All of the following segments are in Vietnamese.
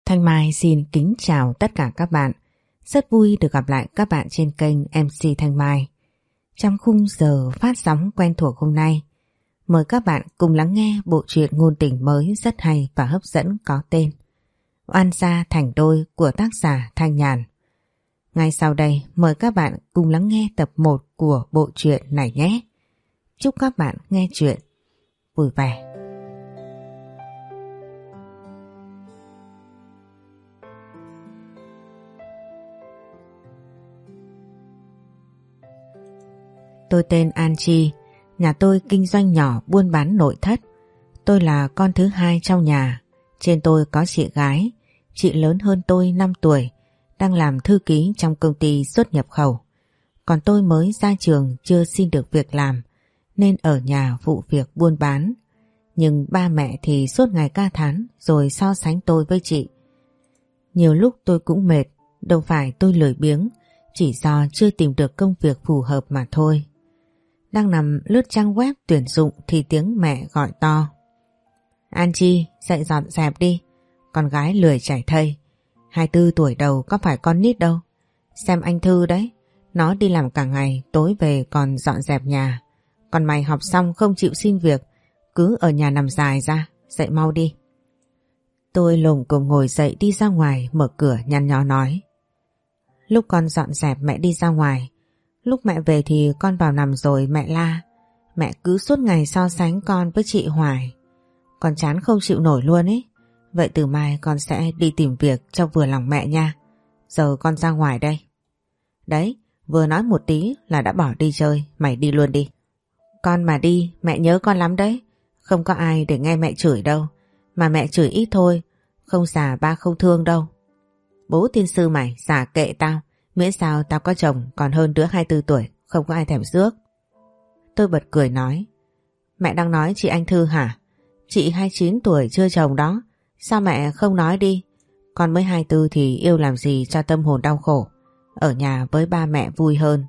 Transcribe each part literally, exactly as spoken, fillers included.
Thanh Mai xin kính chào tất cả các bạn. Rất vui được gặp lại các bạn trên kênh em xê Thanh Mai. Trong khung giờ phát sóng quen thuộc hôm nay, mời các bạn cùng lắng nghe bộ truyện ngôn tình mới rất hay và hấp dẫn có tên Oan gia thành đôi của tác giả Thanh Nhàn. Ngay sau đây mời các bạn cùng lắng nghe tập một của bộ truyện này nhé. Chúc các bạn nghe truyện vui vẻ. Tôi tên An Chi, nhà tôi kinh doanh nhỏ buôn bán nội thất. Tôi là con thứ hai trong nhà. Trên tôi có chị gái, chị lớn hơn tôi năm tuổi, đang làm thư ký trong công ty xuất nhập khẩu. Còn tôi mới ra trường chưa xin được việc làm, nên ở nhà phụ việc buôn bán. Nhưng ba mẹ thì suốt ngày ca thán rồi so sánh tôi với chị. Nhiều lúc tôi cũng mệt, đâu phải tôi lười biếng, chỉ do chưa tìm được công việc phù hợp mà thôi. Đang nằm lướt trang web tuyển dụng thì tiếng mẹ gọi to. An Chi, dậy dọn dẹp đi, con gái lười chảy thây. hai mươi tư tuổi đầu có phải con nít đâu. Xem anh Thư đấy, nó đi làm cả ngày, tối về còn dọn dẹp nhà. Còn mày học xong không chịu xin việc, cứ ở nhà nằm dài ra, dậy mau đi. Tôi lồm cồm ngồi dậy đi ra ngoài, mở cửa nhăn nhó nói. Lúc con dọn dẹp mẹ đi ra ngoài, lúc mẹ về thì con vào nằm rồi mẹ la. Mẹ cứ suốt ngày so sánh con với chị hoài. Con chán không chịu nổi luôn ấy. Vậy từ mai con sẽ đi tìm việc cho vừa lòng mẹ nha. Giờ con ra ngoài đây. Đấy, vừa nói một tí là đã bỏ đi chơi, mày đi luôn đi. Con mà đi, mẹ nhớ con lắm đấy. Không có ai để nghe mẹ chửi đâu. Mà mẹ chửi ít thôi, không già ba không thương đâu. Bố tiên sư mày, xả kệ tao. Miễn sao tao có chồng còn hơn đứa hai mươi tư tuổi, không có ai thèm rước. Tôi bật cười nói. Mẹ đang nói chị Anh Thư hả? Chị hai mươi chín tuổi chưa chồng đó. Sao mẹ không nói đi? Con mới hai mươi tư thì yêu làm gì cho tâm hồn đau khổ. Ở nhà với ba mẹ vui hơn.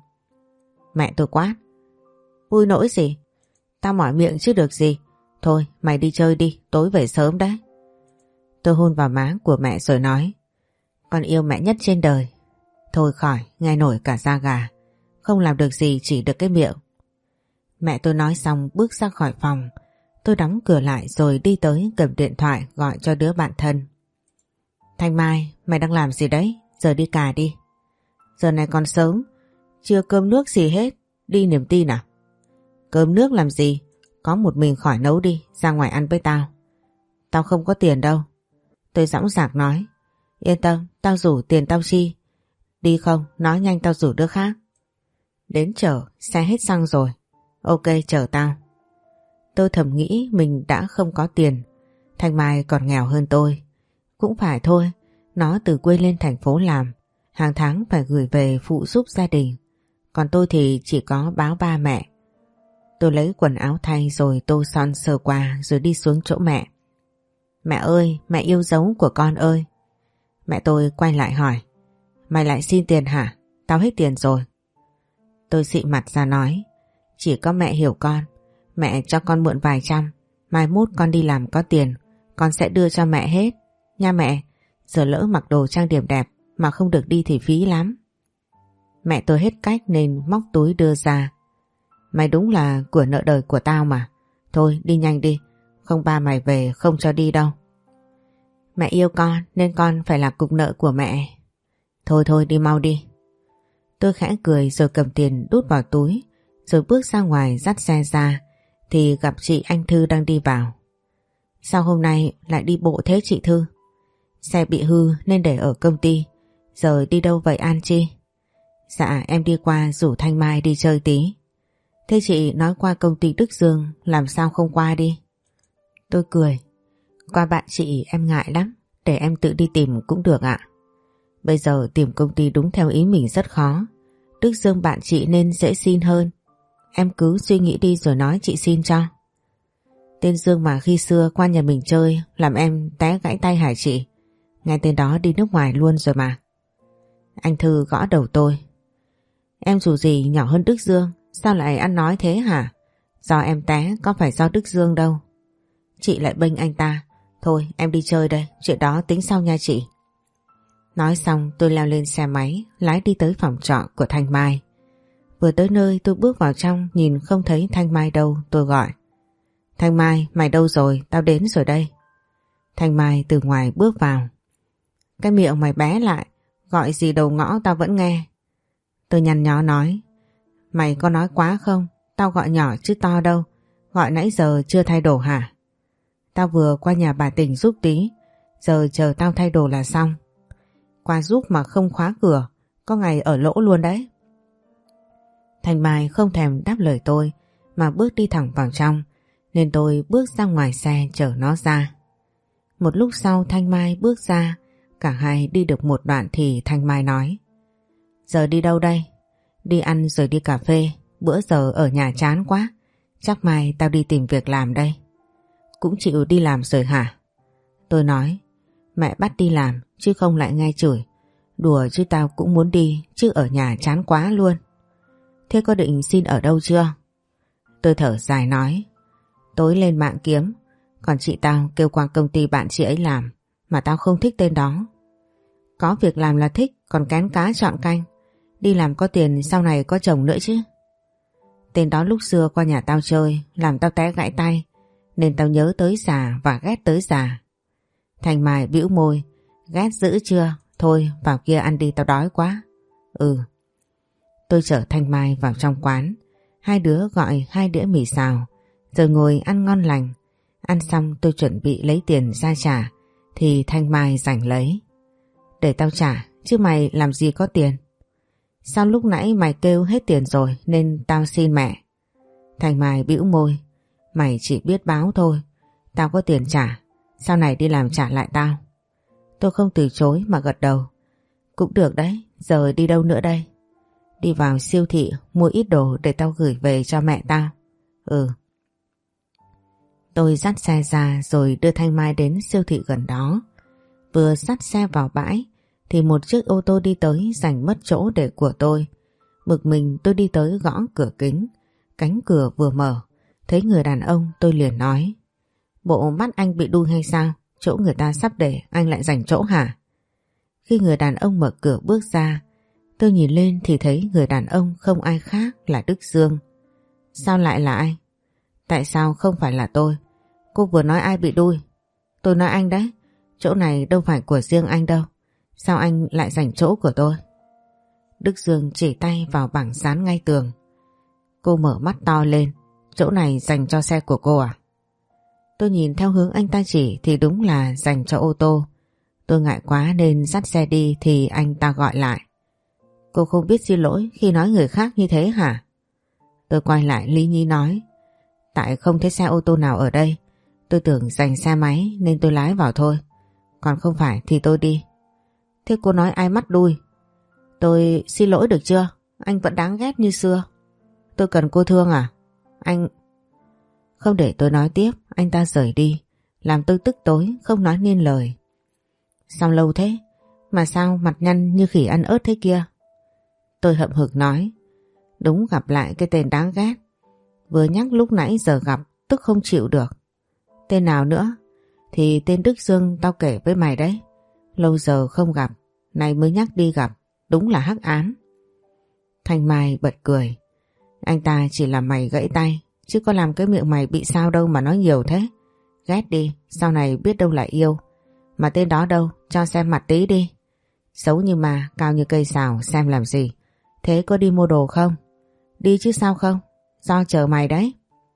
Mẹ tôi quát. Vui nỗi gì? Tao mỏi miệng chứ được gì. Thôi mày đi chơi đi, tối về sớm đấy. Tôi hôn vào má của mẹ rồi nói. Con yêu mẹ nhất trên đời. Thôi khỏi, nghe nổi cả da gà. Không làm được gì, chỉ được cái miệng. Mẹ tôi nói xong bước ra khỏi phòng. Tôi đóng cửa lại rồi đi tới cầm điện thoại gọi cho đứa bạn thân. Thanh Mai, mày đang làm gì đấy? Giờ đi cà đi. Giờ này còn sớm, chưa cơm nước gì hết. Đi niềm tin à? Cơm nước làm gì? Có một mình khỏi nấu đi, ra ngoài ăn với tao. Tao không có tiền đâu. Tôi dõng dạc nói. Yên tâm, tao rủ tiền tao chi. Đi không? Nói nhanh tao rủ đứa khác. Đến chở, xe hết xăng rồi. Ok, chở tao. Tôi thầm nghĩ mình đã không có tiền. Thanh Mai còn nghèo hơn tôi. Cũng phải thôi, nó từ quê lên thành phố làm. Hàng tháng phải gửi về phụ giúp gia đình. Còn tôi thì chỉ có báo ba mẹ. Tôi lấy quần áo thay rồi tô son sờ qua rồi đi xuống chỗ mẹ. Mẹ ơi, mẹ yêu dấu của con ơi. Mẹ tôi quay lại hỏi. Mày lại xin tiền hả? Tao hết tiền rồi. Tôi xị mặt ra nói. Chỉ có mẹ hiểu con. Mẹ cho con mượn vài trăm. Mai mốt con đi làm có tiền, con sẽ đưa cho mẹ hết. Nha mẹ, giờ lỡ mặc đồ trang điểm đẹp mà không được đi thì phí lắm. Mẹ tôi hết cách nên móc túi đưa ra. Mày đúng là của nợ đời của tao mà. Thôi đi nhanh đi, không ba mày về không cho đi đâu. Mẹ yêu con nên con phải là cục nợ của mẹ. Thôi thôi đi mau đi. Tôi khẽ cười rồi cầm tiền đút vào túi, rồi bước ra ngoài dắt xe ra thì gặp chị Anh Thư đang đi vào. Sao hôm nay lại đi bộ thế chị Thư? Xe bị hư nên để ở công ty. Giờ đi đâu vậy An Chi? Dạ em đi qua rủ Thanh Mai đi chơi tí. Thế chị nói qua công ty Đức Dương, làm sao không qua đi? Tôi cười. Qua bạn chị em ngại lắm, để em tự đi tìm cũng được ạ. Bây giờ tìm công ty đúng theo ý mình rất khó. Đức Dương bạn chị nên dễ xin hơn. Em cứ suy nghĩ đi rồi nói chị xin cho. Tên Dương mà khi xưa qua nhà mình chơi làm em té gãy tay hả chị? Nghe tên đó đi nước ngoài luôn rồi mà. Anh Thư gõ đầu tôi. Em dù gì nhỏ hơn Đức Dương, sao lại ăn nói thế hả? Do em té có phải do Đức Dương đâu. Chị lại bênh anh ta, Thôi em đi chơi đây, chuyện đó tính sau nha chị. Nói xong tôi leo lên xe máy, lái đi tới phòng trọ của Thanh Mai. Vừa tới nơi tôi bước vào trong, nhìn không thấy Thanh Mai đâu, tôi gọi. Thanh Mai, mày đâu rồi? Tao đến rồi đây. Thanh Mai từ ngoài bước vào. Cái miệng mày bé lại, gọi gì đầu ngõ tao vẫn nghe. Tôi nhăn nhó nói. Mày có nói quá không? Tao gọi nhỏ chứ to đâu. Gọi nãy giờ chưa thay đồ hả? Tao vừa qua nhà bà Tình giúp tí, giờ chờ tao thay đồ là xong. Qua giúp mà không khóa cửa, có ngày ở lỗ luôn đấy. Thanh Mai không thèm đáp lời tôi mà bước đi thẳng vào trong, nên tôi bước ra ngoài xe chở nó ra. Một lúc sau Thanh Mai bước ra, cả hai đi được một đoạn thì Thanh Mai nói. Giờ đi đâu đây? Đi ăn rồi đi cà phê, bữa giờ ở nhà chán quá, chắc mai tao đi tìm việc làm đây. Cũng chịu đi làm rồi hả? Tôi nói, mẹ bắt đi làm chứ không lại nghe chửi. Đùa chứ tao cũng muốn đi, chứ ở nhà chán quá luôn. Thế có định xin ở đâu chưa? Tôi thở dài nói, tối lên mạng kiếm, còn chị tao kêu qua công ty bạn chị ấy làm, mà tao không thích tên đó. Có việc làm là thích, còn kén cá chọn canh. Đi làm có tiền sau này có chồng nữa chứ. Tên đó lúc xưa qua nhà tao chơi, làm tao té gãy tay, nên tao nhớ tới già và ghét tới già. Thanh Mai bĩu môi, ghét dữ chưa? Thôi vào kia ăn đi, tao đói quá. Ừ. Tôi chở Thanh Mai vào trong quán. Hai đứa gọi hai đĩa mì xào, rồi ngồi ăn ngon lành. Ăn xong tôi chuẩn bị lấy tiền ra trả, thì Thanh Mai giành lấy. Để tao trả, chứ mày làm gì có tiền. Sao lúc nãy mày kêu hết tiền rồi nên tao xin mẹ. Thanh Mai bĩu môi, mày chỉ biết báo thôi. Tao có tiền trả, sau này đi làm trả lại tao. Tôi không từ chối mà gật đầu. Cũng được đấy, giờ đi đâu nữa đây? Đi vào siêu thị mua ít đồ để tao gửi về cho mẹ tao. Ừ. Tôi dắt xe ra rồi đưa Thanh Mai đến siêu thị gần đó. Vừa dắt xe vào bãi thì một chiếc ô tô đi tới giành mất chỗ để của tôi. Bực mình tôi đi tới gõ cửa kính. Cánh cửa vừa mở, thấy người đàn ông tôi liền nói. Bộ mắt anh bị đu hay sao? Chỗ người ta sắp để anh lại giành chỗ hả? Khi người đàn ông mở cửa bước ra, tôi nhìn lên thì thấy người đàn ông không ai khác là Đức Dương. Sao lại là anh? Tại sao không phải là tôi? Cô vừa nói ai bị đuôi? Tôi nói anh đấy, chỗ này đâu phải của riêng anh đâu. Sao anh lại giành chỗ của tôi? Đức Dương chỉ tay vào bảng dán ngay tường. Cô mở mắt to lên, chỗ này dành cho xe của cô à? Tôi nhìn theo hướng anh ta chỉ thì đúng là dành cho ô tô. Tôi ngại quá nên dắt xe đi thì anh ta gọi lại. Cô không biết xin lỗi khi nói người khác như thế hả? Tôi quay lại lý nhí nói. Tại không thấy xe ô tô nào ở đây, tôi tưởng dành xe máy nên tôi lái vào thôi. Còn không phải thì tôi đi. Thế cô nói ai mắt đuôi? Tôi xin lỗi được chưa? Anh vẫn đáng ghét như xưa. Tôi cần cô thương à? Anh... Không để tôi nói tiếp, anh ta rời đi, làm tôi tức tối, không nói nên lời. Sao lâu thế? Mà sao mặt nhăn như khỉ ăn ớt thế kia? Tôi hậm hực nói. Đúng gặp lại cái tên đáng ghét. Vừa nhắc lúc nãy giờ gặp, tức không chịu được. Tên nào nữa? Thì tên Đức Dương tao kể với mày đấy. Lâu giờ không gặp, nay mới nhắc đi gặp, đúng là hắc án. Thanh Mai bật cười. Anh ta chỉ làm mày gãy tay, chứ có làm cái miệng mày bị sao đâu mà nói nhiều thế. Ghét đi, sau này biết đâu lại yêu. Mà tên đó đâu, cho xem mặt tí đi. Xấu như mà, cao như cây sào, xem làm gì. Thế có đi mua đồ không? Đi chứ sao không, do chờ mày đấy.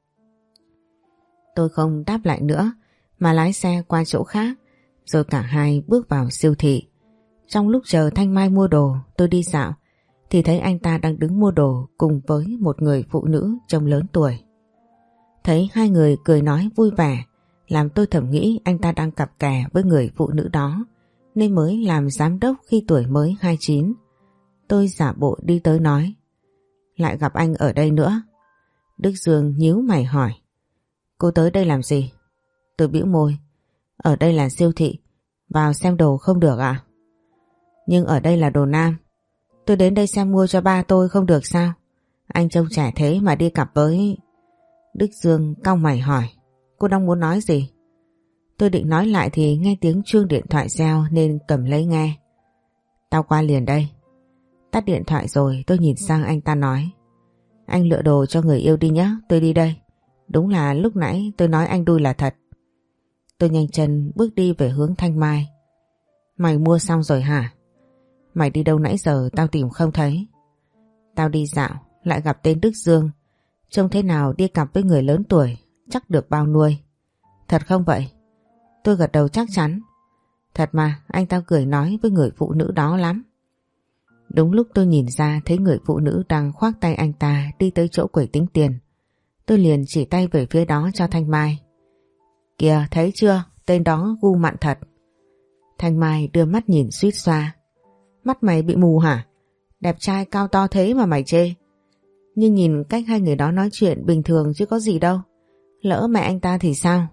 Tôi không đáp lại nữa mà lái xe qua chỗ khác, rồi cả hai bước vào siêu thị. Trong lúc chờ Thanh Mai mua đồ, tôi đi dạo thì thấy anh ta đang đứng mua đồ cùng với một người phụ nữ trông lớn tuổi. Thấy hai người cười nói vui vẻ, làm tôi thầm nghĩ anh ta đang cặp kè với người phụ nữ đó, nên mới làm giám đốc khi tuổi mới hai mươi chín. Tôi giả bộ đi tới nói. Lại gặp anh ở đây nữa. Đức Dương nhíu mày hỏi. Cô tới đây làm gì? Tôi bĩu môi. Ở đây là siêu thị, vào xem đồ không được à? Nhưng ở đây là đồ nam. Tôi đến đây xem mua cho ba tôi không được sao? Anh trông trẻ thế mà đi cặp với... Đức Dương cau mày hỏi. Cô đang muốn nói gì? Tôi định nói lại thì nghe tiếng chuông điện thoại reo nên cầm lấy nghe. Tao qua liền đây. Tắt điện thoại rồi tôi nhìn sang anh ta nói. Anh lựa đồ cho người yêu đi nhé, tôi đi đây. Đúng là lúc nãy tôi nói anh đui là thật. Tôi nhanh chân bước đi về hướng Thanh Mai. Mày mua xong rồi hả? Mày đi đâu nãy giờ tao tìm không thấy. Tao đi dạo lại gặp tên Đức Dương. Trông thế nào đi cặp với người lớn tuổi, chắc được bao nuôi. Thật không vậy? Tôi gật đầu chắc chắn. Thật mà, anh ta cười nói với người phụ nữ đó lắm. Đúng lúc tôi nhìn ra thấy người phụ nữ đang khoác tay anh ta đi tới chỗ quầy tính tiền. Tôi liền chỉ tay về phía đó cho Thanh Mai. Kìa, thấy chưa? Tên đó gu mặn thật. Thanh Mai đưa mắt nhìn suýt xoa. Mắt mày bị mù hả? Đẹp trai cao to thế mà mày chê. Nhưng nhìn cách hai người đó nói chuyện bình thường chứ có gì đâu. Lỡ mẹ anh ta thì sao?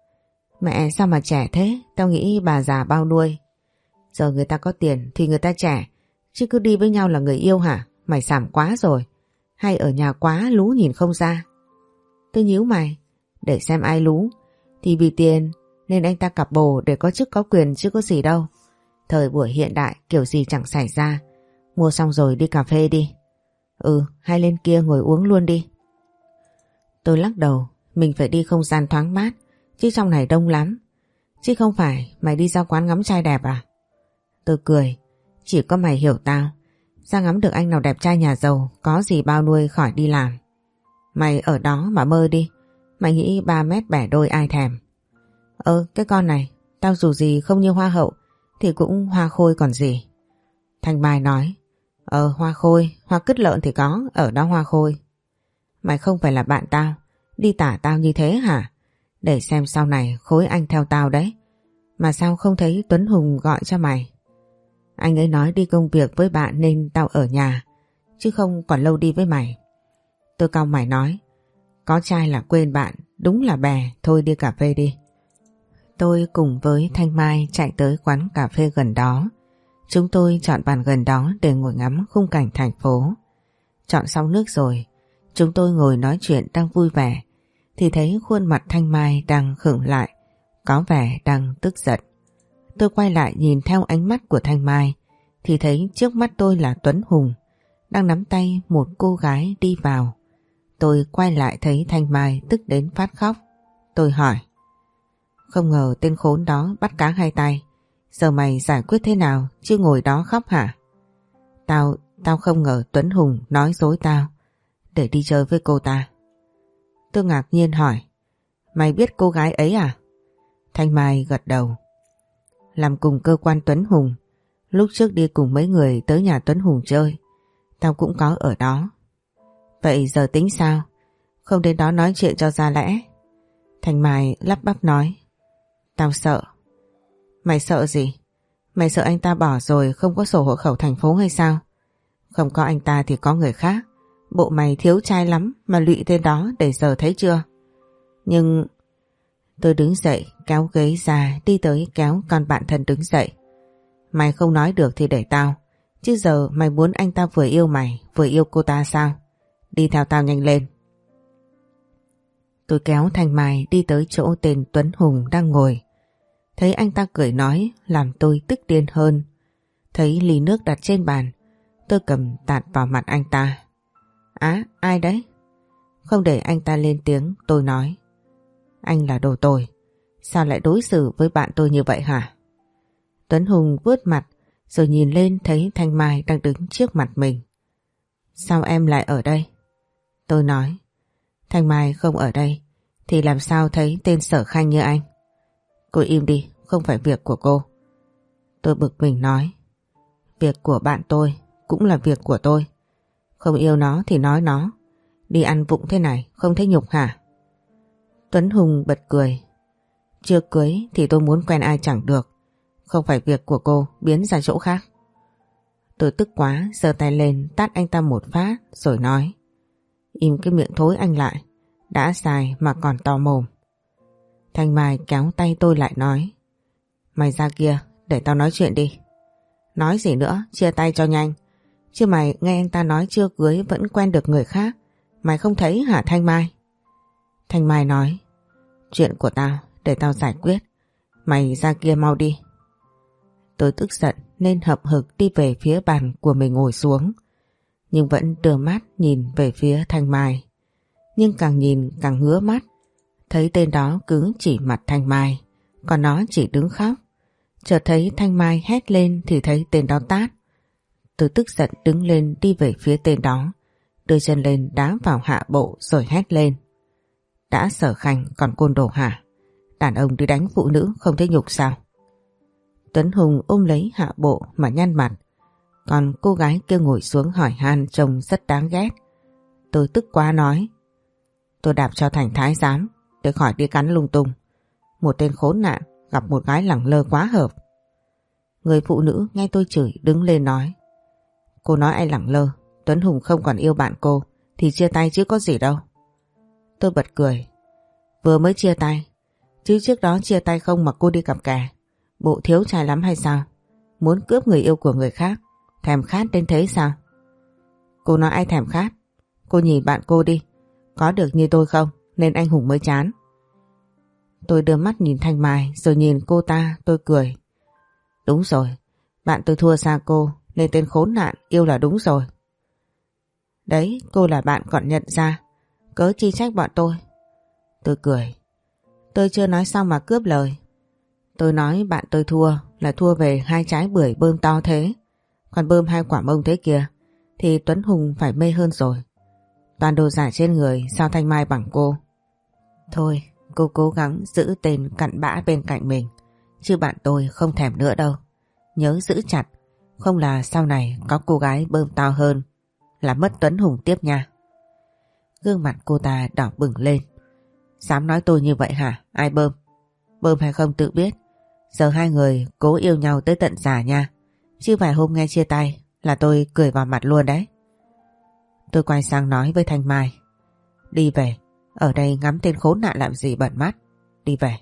Mẹ sao mà trẻ thế? Tao nghĩ bà già bao nuôi. Giờ người ta có tiền thì người ta trẻ. Chứ cứ đi với nhau là người yêu hả? Mày xàm quá rồi. Hay ở nhà quá lú nhìn không ra? Tôi nhíu mày. Để xem ai lú. Thì vì tiền nên anh ta cặp bồ để có chức có quyền chứ có gì đâu. Thời buổi hiện đại kiểu gì chẳng xảy ra. Mua xong rồi đi cà phê đi. Ừ, hay lên kia ngồi uống luôn đi. Tôi lắc đầu. Mình phải đi không gian thoáng mát. Chứ trong này đông lắm. Chứ không phải mày đi ra quán ngắm trai đẹp à? Tôi cười. Chỉ có mày hiểu tao. Ra ngắm được anh nào đẹp trai nhà giàu, có gì bao nuôi khỏi đi làm. Mày ở đó mà mơ đi. Mày nghĩ ba mét bẻ đôi ai thèm. Ơ cái con này, tao dù gì không như hoa hậu thì cũng hoa khôi còn gì. Thanh Mai nói. Ờ hoa khôi, hoa cứt lợn thì có, ở đó hoa khôi. Mày không phải là bạn tao, đi tả tao như thế hả? Để xem sau này khối anh theo tao đấy. Mà sao không thấy Tuấn Hùng gọi cho mày? Anh ấy nói đi công việc với bạn nên tao ở nhà, chứ không còn lâu đi với mày. Tôi cau mày nói. Có trai là quên bạn, đúng là bè, thôi đi cà phê đi. Tôi cùng với Thanh Mai chạy tới quán cà phê gần đó. Chúng tôi chọn bàn gần đó để ngồi ngắm khung cảnh thành phố. Chọn xong nước rồi, chúng tôi ngồi nói chuyện đang vui vẻ, thì thấy khuôn mặt Thanh Mai đang khựng lại, có vẻ đang tức giận. Tôi quay lại nhìn theo ánh mắt của Thanh Mai, thì thấy trước mắt tôi là Tuấn Hùng, đang nắm tay một cô gái đi vào. Tôi quay lại thấy Thanh Mai tức đến phát khóc. Tôi hỏi. Không ngờ tên khốn đó bắt cá hai tay. Giờ mày giải quyết thế nào chứ ngồi đó khóc hả? Tao, tao không ngờ Tuấn Hùng nói dối tao để đi chơi với cô ta. Tôi ngạc nhiên hỏi. Mày biết cô gái ấy à? Thanh Mai gật đầu. Làm cùng cơ quan Tuấn Hùng. Lúc trước đi cùng mấy người tới nhà Tuấn Hùng chơi. Tao cũng có ở đó. Vậy giờ tính sao? Không đến đó nói chuyện cho ra lẽ. Thanh Mai lắp bắp nói. Tao sợ. Mày sợ gì? Mày sợ anh ta bỏ rồi không có sổ hộ khẩu thành phố hay sao? Không có anh ta thì có người khác. Bộ mày thiếu trai lắm mà lụy tên đó để giờ thấy chưa? Nhưng... Tôi đứng dậy kéo ghế ra đi tới kéo con bạn thân đứng dậy. Mày không nói được thì để tao. Chứ giờ mày muốn anh ta vừa yêu mày vừa yêu cô ta sao? Đi theo tao nhanh lên. Tôi kéo Thanh Mai đi tới chỗ tên Tuấn Hùng đang ngồi. Thấy anh ta cười nói làm tôi tức điên hơn. Thấy ly nước đặt trên bàn, tôi cầm tạt vào mặt anh ta. Á, ai đấy? Không để anh ta lên tiếng, tôi nói. Anh là đồ tồi. Sao lại đối xử với bạn tôi như vậy hả? Tuấn Hùng vuốt mặt rồi nhìn lên thấy Thanh Mai đang đứng trước mặt mình. Sao em lại ở đây? Tôi nói. Thanh Mai không ở đây thì làm sao thấy tên Sở Khanh như anh? Cô im đi, không phải việc của cô. Tôi bực mình nói. Việc của bạn tôi cũng là việc của tôi. Không yêu nó thì nói nó. Đi ăn vụng thế này không thấy nhục hả? Tuấn Hùng bật cười. Chưa cưới thì tôi muốn quen ai chẳng được. Không phải việc của cô, biến ra chỗ khác. Tôi tức quá giơ tay lên tát anh ta một phát rồi nói. Im cái miệng thối anh lại. Đã xài mà còn to mồm. Thanh Mai kéo tay tôi lại nói. Mày ra kia để tao nói chuyện đi. Nói gì nữa, chia tay cho nhanh. Chứ mày nghe anh ta nói chưa cưới vẫn quen được người khác. Mày không thấy hả Thanh Mai? Thanh Mai nói. Chuyện của tao để tao giải quyết. Mày ra kia mau đi. Tôi tức giận nên hậm hực đi về phía bàn của mình ngồi xuống, nhưng vẫn đưa mắt nhìn về phía Thanh Mai. Nhưng càng nhìn càng ngứa mắt, thấy tên đó cứ chỉ mặt Thanh Mai, còn nó chỉ đứng khóc. Chợt thấy Thanh Mai hét lên thì thấy tên đó tát. Tôi tức giận đứng lên đi về phía tên đó, đưa chân lên đá vào hạ bộ rồi hét lên. Đã sở khanh còn côn đồ hả? Đàn ông đi đánh phụ nữ không thấy nhục sao? Tuấn Hùng ôm lấy hạ bộ mà nhăn mặt, còn cô gái kia ngồi xuống hỏi han trông rất đáng ghét. Tôi tức quá nói. Tôi đạp cho thành thái giám để khỏi đi cắn lung tung. Một tên khốn nạn gặp một gái lẳng lơ quá hợp. Người phụ nữ nghe tôi chửi đứng lên nói. Cô nói ai lẳng lơ? Tuấn Hùng không còn yêu bạn cô thì chia tay chứ có gì đâu. Tôi bật cười. Vừa mới chia tay, chứ trước đó chia tay không mà cô đi cặp kè. Bộ thiếu trai lắm hay sao? Muốn cướp người yêu của người khác, thèm khát đến thế sao? Cô nói ai thèm khát? Cô nhìn bạn cô đi, có được như tôi không nên anh hùng mới chán. Tôi đưa mắt nhìn Thanh Mai rồi nhìn cô ta, tôi cười. Đúng rồi, bạn tôi thua xa cô nên tên khốn nạn yêu là đúng rồi. Đấy, cô là bạn còn nhận ra, cớ chi trách bọn tôi. Tôi cười. Tôi chưa nói xong mà cướp lời. Tôi nói bạn tôi thua là thua về hai trái bưởi bơm to thế, còn bơm hai quả mông thế kia thì Tuấn Hùng phải mê hơn rồi. Toàn đồ giả trên người, sao Thanh Mai bằng cô? Thôi, cô cố gắng giữ tên cặn bã bên cạnh mình, chứ bạn tôi không thèm nữa đâu. Nhớ giữ chặt, không là sau này có cô gái bơm to hơn là mất Tuấn Hùng tiếp nha. Gương mặt cô ta đỏ bừng lên. Dám nói tôi như vậy hả? Ai bơm? Bơm hay không tự biết. Giờ hai người cố yêu nhau tới tận già nha, chứ vài hôm nghe chia tay là tôi cười vào mặt luôn đấy. Tôi quay sang nói với Thanh Mai. Đi về, ở đây ngắm tên khốn nạn làm gì bận mắt. Đi về.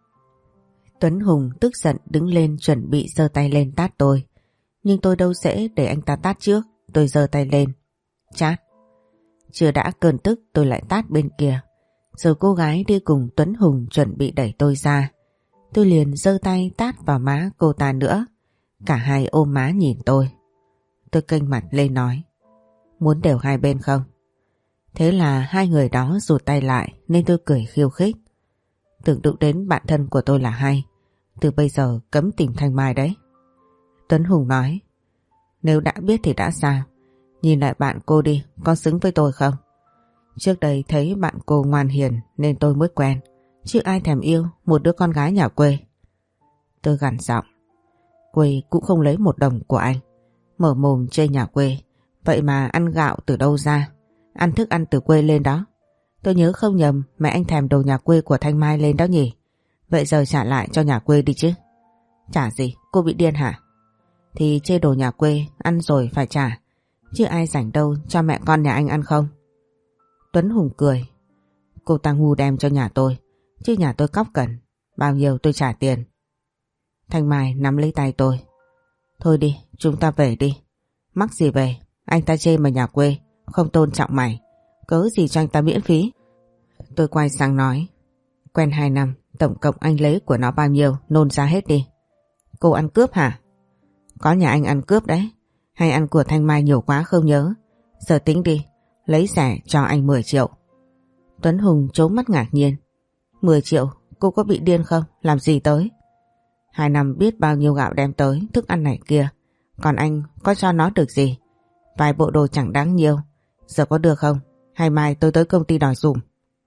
Tuấn Hùng tức giận đứng lên chuẩn bị giơ tay lên tát tôi, nhưng tôi đâu dễ để anh ta tát trước. Tôi giơ tay lên chát. Chưa đã cơn tức tôi lại tát bên kia. Rồi cô gái đi cùng Tuấn Hùng chuẩn bị đẩy tôi ra, tôi liền giơ tay tát vào má cô ta nữa. Cả hai ôm má nhìn tôi. Tôi kênh mặt lên nói. Muốn đều hai bên không? Thế là hai người đó rụt tay lại nên tôi cười khiêu khích. Tưởng đụng đến bạn thân của tôi là hay. Từ bây giờ cấm tìm Thanh Mai đấy. Tuấn Hùng nói. Nếu đã biết thì đã sao? Nhìn lại bạn cô đi, có xứng với tôi không? Trước đây thấy bạn cô ngoan hiền nên tôi mới quen, chứ ai thèm yêu một đứa con gái nhà quê. Tôi gằn giọng. Quê cũng không lấy một đồng của anh. Mở mồm chê nhà quê, vậy mà ăn gạo từ đâu ra? Ăn thức ăn từ quê lên đó. Tôi nhớ không nhầm mẹ anh thèm đồ nhà quê của Thanh Mai lên đó nhỉ? Vậy giờ trả lại cho nhà quê đi chứ. Trả gì? Cô bị điên hả? Thì chê đồ nhà quê ăn rồi phải trả, chứ ai rảnh đâu cho mẹ con nhà anh ăn không? Tuấn Hùng cười. Cô ta ngu đem cho nhà tôi, chứ nhà tôi cóc cần. Bao nhiêu tôi trả tiền. Thanh Mai nắm lấy tay tôi. Thôi đi, chúng ta về đi. Mắc gì về? Anh ta chê mà nhà quê không tôn trọng mày, cớ gì cho anh ta miễn phí? Tôi quay sang nói. Quen hai năm, tổng cộng anh lấy của nó bao nhiêu, nôn ra hết đi. Cô ăn cướp hả? Có nhà anh ăn cướp đấy, hay ăn của Thanh Mai nhiều quá không nhớ. Giờ tính đi, lấy rẻ cho anh mười triệu. Tuấn Hùng trố mắt ngạc nhiên. mười triệu? Cô có bị điên không? Làm gì tới? Hai năm biết bao nhiêu gạo đem tới, thức ăn này kia. Còn anh có cho nó được gì? Vài bộ đồ chẳng đáng nhiêu. Giờ có được không? Hay mai tôi tới công ty đòi dùm.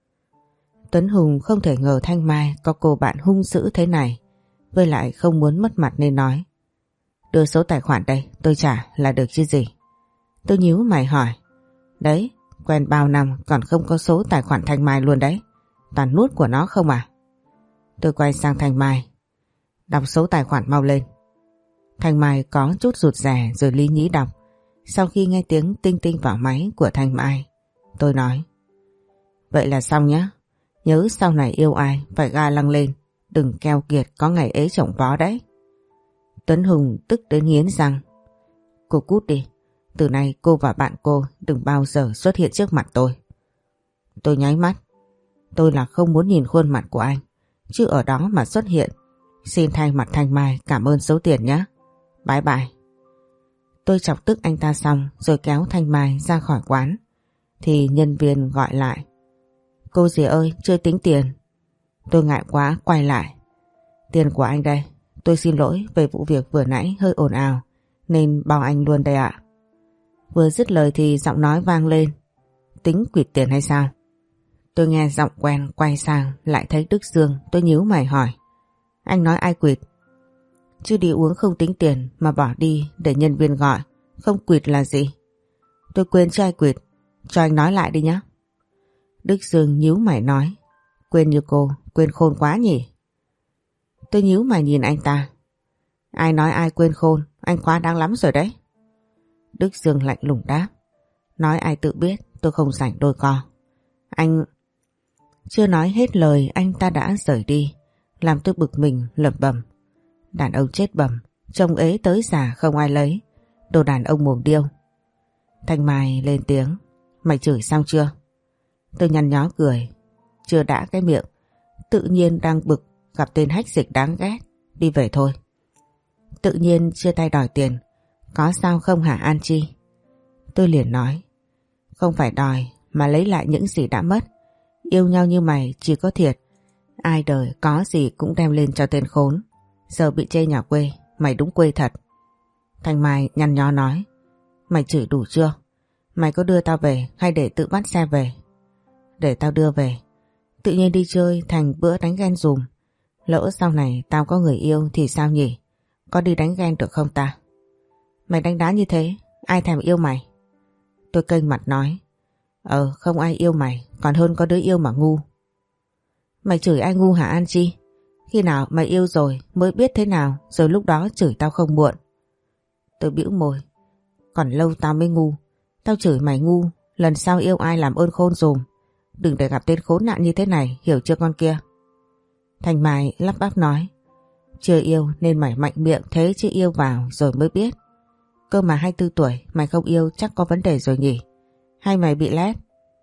Tuấn Hùng không thể ngờ Thanh Mai có cô bạn hung dữ thế này, với lại không muốn mất mặt nên nói. Đưa số tài khoản đây, tôi trả là được chứ gì. Tôi nhíu mày hỏi. Đấy, quen bao năm còn không có số tài khoản Thanh Mai luôn đấy. Toàn nút của nó không à? Tôi quay sang Thanh Mai. Đọc số tài khoản mau lên. Thanh Mai có chút rụt rè rồi lý nhí đọc. Sau khi nghe tiếng tinh tinh vào máy của Thanh Mai, tôi nói. Vậy là xong nhá. Nhớ sau này yêu ai phải ga lăng lên, đừng keo kiệt có ngày ế chồng vó đấy. Tuấn Hùng tức đến nghiến răng. Cô cút đi. Từ nay cô và bạn cô đừng bao giờ xuất hiện trước mặt tôi. Tôi nháy mắt. Tôi là không muốn nhìn khuôn mặt của anh, chứ ở đó mà xuất hiện Xin thay mặt Thanh Mai cảm ơn số tiền nhé. Bye bye. Tôi chọc tức anh ta xong rồi kéo Thanh Mai ra khỏi quán. Thì nhân viên gọi lại. Cô dì ơi, chưa tính tiền. Tôi ngại quá quay lại. Tiền của anh đây. Tôi xin lỗi về vụ việc vừa nãy hơi ồn ào nên bao anh luôn đây ạ. Vừa dứt lời thì giọng nói vang lên. Tính quỵt tiền hay sao? Tôi nghe giọng quen quay sang lại thấy Đức Dương. Tôi nhíu mày hỏi. Anh nói ai quỵt? Chứ đi uống không tính tiền mà bỏ đi để nhân viên gọi. Không quỵt là gì? Tôi quên chứ ai quỵt. Cho anh nói lại đi nhé. Đức Dương nhíu mày nói. Quên như cô, quên khôn quá nhỉ? Tôi nhíu mày nhìn anh ta. Ai nói ai quên khôn, anh quá đáng lắm rồi đấy. Đức Dương lạnh lùng đáp. Nói ai tự biết, tôi không rảnh đôi co. Anh... Chưa nói hết lời anh ta đã rời đi, làm tôi bực mình lẩm bẩm. Đàn ông chết bẩm, trông ế tới già không ai lấy, đồ đàn ông mồm điêu. Thanh Mai lên tiếng. Mày chửi xong chưa? Tôi nhăn nhó cười. Chưa đã cái miệng. Tự nhiên đang bực gặp tên hách dịch đáng ghét. Đi về thôi. Tự nhiên chia tay đòi tiền. Có sao không hả An Chi? Tôi liền nói. Không phải đòi mà lấy lại những gì đã mất. Yêu nhau như mày chỉ có thiệt. Ai đời có gì cũng đem lên cho tên khốn. Giờ bị chê nhà quê. Mày đúng quê thật. Thanh Mai nhăn nhó nói. Mày chửi đủ chưa? Mày có đưa tao về hay để tự bắt xe về? Để tao đưa về. Tự nhiên đi chơi thành bữa đánh ghen dùm. Lỡ sau này tao có người yêu thì sao nhỉ? Có đi đánh ghen được không ta? Mày đánh đá như thế, ai thèm yêu mày? Tôi kênh mặt nói. Ờ, không ai yêu mày, còn hơn có đứa yêu mà ngu. Mày chửi ai ngu hả An Chi? Khi nào mày yêu rồi mới biết thế nào, rồi lúc đó chửi tao không muộn. Tôi bĩu môi. Còn lâu tao mới ngu. Tao chửi mày ngu, lần sau yêu ai làm ơn khôn dùm. Đừng để gặp tên khốn nạn như thế này, hiểu chưa con kia? Thanh Mai lắp bắp nói. Chưa yêu nên mày mạnh miệng thế chứ yêu vào rồi mới biết. Cơ mà hai mươi tư tuổi mày không yêu chắc có vấn đề rồi nhỉ? Hay mày bị lép?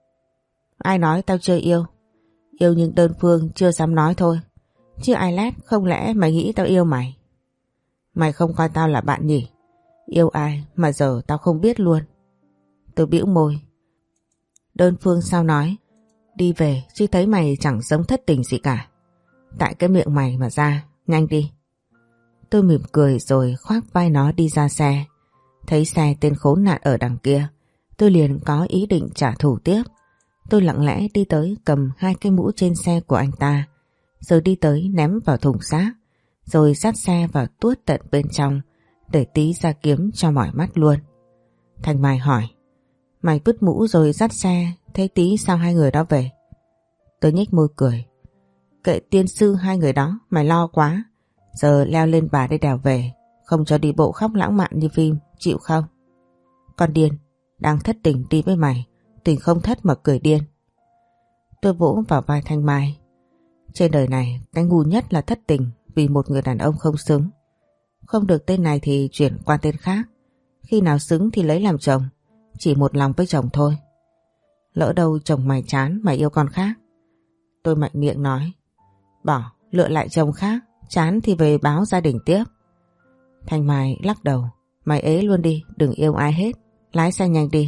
Ai nói tao chưa yêu? Yêu nhưng đơn phương chưa dám nói thôi. Chứ ai lép, không lẽ mày nghĩ tao yêu mày? Mày không coi tao là bạn nhỉ? Yêu ai mà giờ tao không biết luôn. Tôi bĩu môi. Đơn phương sao nói? Đi về chứ thấy mày chẳng giống thất tình gì cả. Tại cái miệng mày mà ra, nhanh đi. Tôi mỉm cười rồi khoác vai nó đi ra xe. Thấy xe tên khốn nạn ở đằng kia, tôi liền có ý định trả thù tiếp. Tôi lặng lẽ đi tới cầm hai cái mũ trên xe của anh ta, rồi đi tới ném vào thùng xác, rồi dắt xe vào tuốt tận bên trong để tí ra kiếm cho mỏi mắt luôn. Thanh Mai hỏi. Mày vứt mũ rồi dắt xe, thế tí sao hai người đó về? Tôi nhếch môi cười. Kệ tiên sư hai người đó, mày lo quá. Giờ leo lên bà để đèo về, không cho đi bộ khóc lãng mạn như phim, chịu không? Con điên, đang thất tình đi với mày, tình không thất mà cười điên. Tôi vỗ vào vai Thanh Mai. Trên đời này, cái ngu nhất là thất tình vì một người đàn ông không xứng. Không được tên này thì chuyển qua tên khác. Khi nào xứng thì lấy làm chồng, chỉ một lòng với chồng thôi. Lỡ đâu chồng mày chán mày yêu con khác. Tôi mạnh miệng nói. Bỏ, lựa lại chồng khác, chán thì về báo gia đình tiếp. Thanh Mai lắc đầu. Mày ế luôn đi, đừng yêu ai hết, lái xe nhanh đi.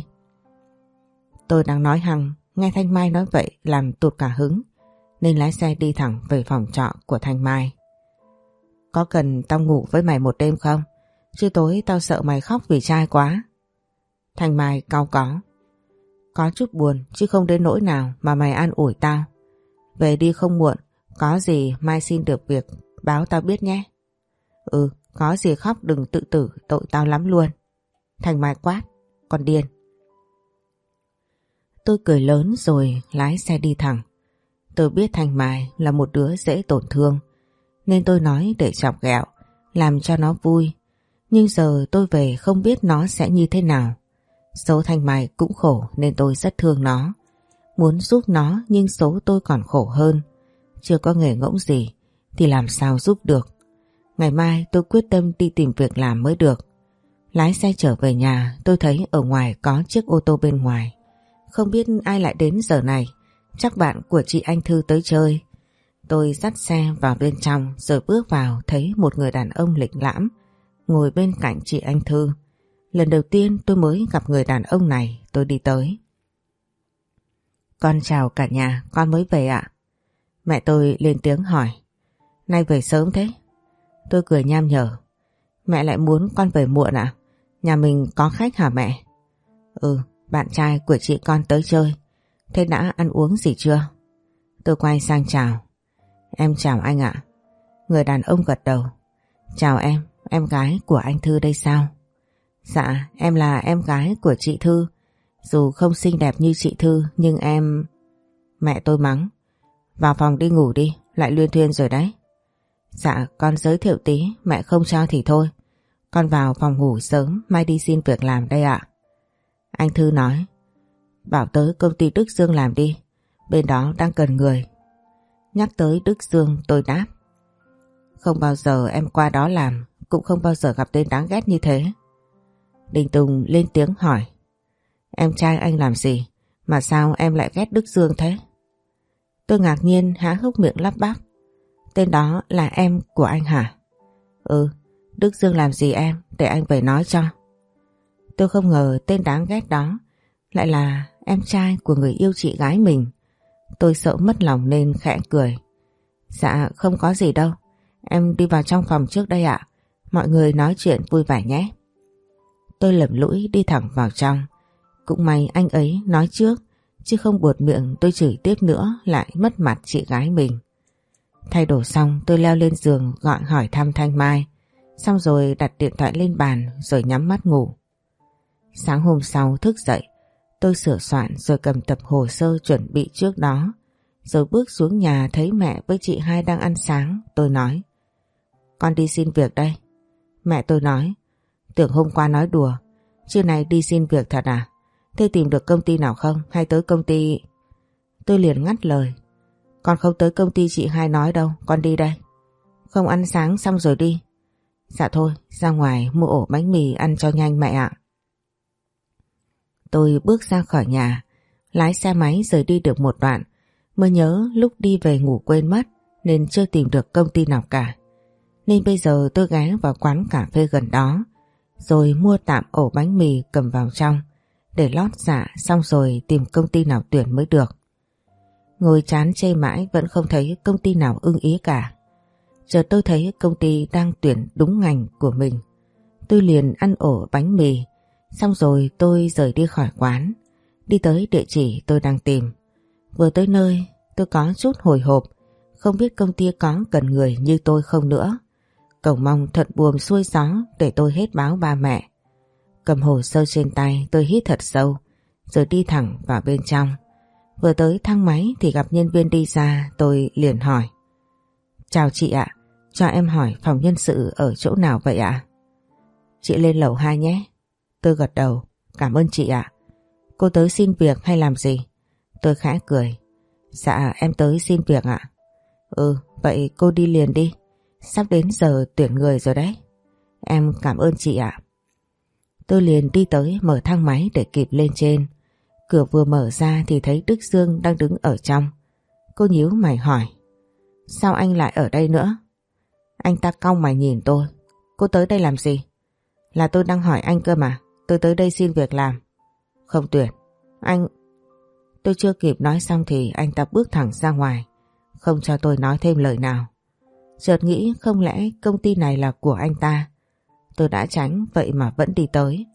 Tôi đang nói hăng, nghe Thanh Mai nói vậy làm tụt cả hứng, nên lái xe đi thẳng về phòng trọ của Thanh Mai. Có cần tao ngủ với mày một đêm không? Chứ tối tao sợ mày khóc vì trai quá. Thanh Mai cau có. Có chút buồn chứ không đến nỗi nào mà mày an ủi tao. Về đi không muộn, có gì mai xin được việc báo tao biết nhé. Ừ, có gì khóc đừng tự tử, tội tao lắm luôn. Thanh Mai quát. Con điên. Tôi cười lớn rồi lái xe đi thẳng. Tôi biết Thanh Mai là một đứa dễ tổn thương, nên tôi nói để chọc ghẹo, làm cho nó vui. Nhưng giờ tôi về không biết nó sẽ như thế nào. Số Thanh Mai cũng khổ nên tôi rất thương nó. Muốn giúp nó nhưng số tôi còn khổ hơn. Chưa có nghề ngỗng gì thì làm sao giúp được. Ngày mai tôi quyết tâm đi tìm việc làm mới được. Lái xe trở về nhà, tôi thấy ở ngoài có chiếc ô tô bên ngoài. Không biết ai lại đến giờ này. Chắc bạn của chị Anh Thư tới chơi. Tôi dắt xe vào bên trong rồi bước vào thấy một người đàn ông lịch lãm ngồi bên cạnh chị Anh Thư. Lần đầu tiên tôi mới gặp người đàn ông này, tôi đi tới. Con chào cả nhà, con mới về ạ. Mẹ tôi lên tiếng hỏi. Nay về sớm thế? Tôi cười nham nhở. Mẹ lại muốn con về muộn ạ? Nhà mình có khách hả mẹ? Ừ, bạn trai của chị con tới chơi. Thế đã ăn uống gì chưa? Tôi quay sang chào. Em chào anh ạ. Người đàn ông gật đầu. Chào em, em gái của anh Thư đây sao? Dạ, em là em gái của chị Thư. Dù không xinh đẹp như chị Thư nhưng em... Mẹ tôi mắng. Vào phòng đi ngủ đi, lại luyên thuyên rồi đấy. Dạ, con giới thiệu tí, mẹ không cho thì thôi. Con vào phòng ngủ sớm, mai đi xin việc làm đây ạ. Anh Thư nói. Bảo tới công ty Đức Dương làm đi, bên đó đang cần người. Nhắc tới Đức Dương tôi đáp. Không bao giờ em qua đó làm, cũng không bao giờ gặp tên đáng ghét như thế. Đình Tùng lên tiếng hỏi. Em trai anh làm gì mà sao em lại ghét Đức Dương thế? Tôi ngạc nhiên há hốc miệng lắp bắp. Tên đó là em của anh hả? Ừ, Đức Dương làm gì em, để anh về nói cho. Tôi không ngờ tên đáng ghét đó lại là em trai của người yêu chị gái mình. Tôi sợ mất lòng nên khẽ cười. Dạ không có gì đâu, em đi vào trong phòng trước đây ạ. Mọi người nói chuyện vui vẻ nhé. Tôi lầm lũi đi thẳng vào trong. Cũng may anh ấy nói trước, chứ không buột miệng tôi chửi tiếp nữa lại mất mặt chị gái mình. Thay đồ xong tôi leo lên giường gọi hỏi thăm Thanh Mai. Xong rồi đặt điện thoại lên bàn rồi nhắm mắt ngủ. Sáng hôm sau thức dậy, tôi sửa soạn rồi cầm tập hồ sơ chuẩn bị trước đó. Rồi bước xuống nhà thấy mẹ với chị hai đang ăn sáng. Tôi nói. Con đi xin việc đây. Mẹ tôi nói. Tưởng hôm qua nói đùa, trưa nay đi xin việc thật à? Thế tìm được công ty nào không hay tới công ty... Tôi liền ngắt lời. Con không tới công ty chị hai nói đâu, con đi đây. Không ăn sáng xong rồi đi. Dạ thôi, ra ngoài mua ổ bánh mì ăn cho nhanh mẹ ạ. Tôi bước ra khỏi nhà, lái xe máy rời đi được một đoạn, mới nhớ lúc đi về ngủ quên mất nên chưa tìm được công ty nào cả. Nên bây giờ tôi ghé vào quán cà phê gần đó, rồi mua tạm ổ bánh mì cầm vào trong, để lót dạ xong rồi tìm công ty nào tuyển mới được. Ngồi chán chê mãi vẫn không thấy công ty nào ưng ý cả. Chợt tôi thấy công ty đang tuyển đúng ngành của mình. Tôi liền ăn ổ bánh mì, xong rồi tôi rời đi khỏi quán, đi tới địa chỉ tôi đang tìm. Vừa tới nơi tôi có chút hồi hộp, không biết công ty có cần người như tôi không nữa. Cầu mong thuận buồm xuôi gió để tôi hết báo ba mẹ. Cầm hồ sơ trên tay tôi hít thật sâu, rồi đi thẳng vào bên trong. Vừa tới thang máy thì gặp nhân viên đi ra, tôi liền hỏi. Chào chị ạ, cho em hỏi phòng nhân sự ở chỗ nào vậy ạ? Chị lên lầu hai nhé. Tôi gật đầu, cảm ơn chị ạ. Cô tới xin việc hay làm gì? Tôi khẽ cười. Dạ em tới xin việc ạ. Ừ, vậy cô đi liền đi. Sắp đến giờ tuyển người rồi đấy. Em cảm ơn chị ạ. Tôi liền đi tới mở thang máy để kịp lên trên. Cửa vừa mở ra thì thấy Đức Dương đang đứng ở trong. Cô nhíu mày hỏi. Sao anh lại ở đây nữa? Anh ta cau mày nhìn tôi. Cô tới đây làm gì? Là tôi đang hỏi anh cơ mà. Tôi tới đây xin việc làm. Không tuyển. Anh... Tôi chưa kịp nói xong thì anh ta bước thẳng ra ngoài, không cho tôi nói thêm lời nào. Chợt nghĩ không lẽ công ty này là của anh ta. Tôi đã tránh vậy mà vẫn đi tới.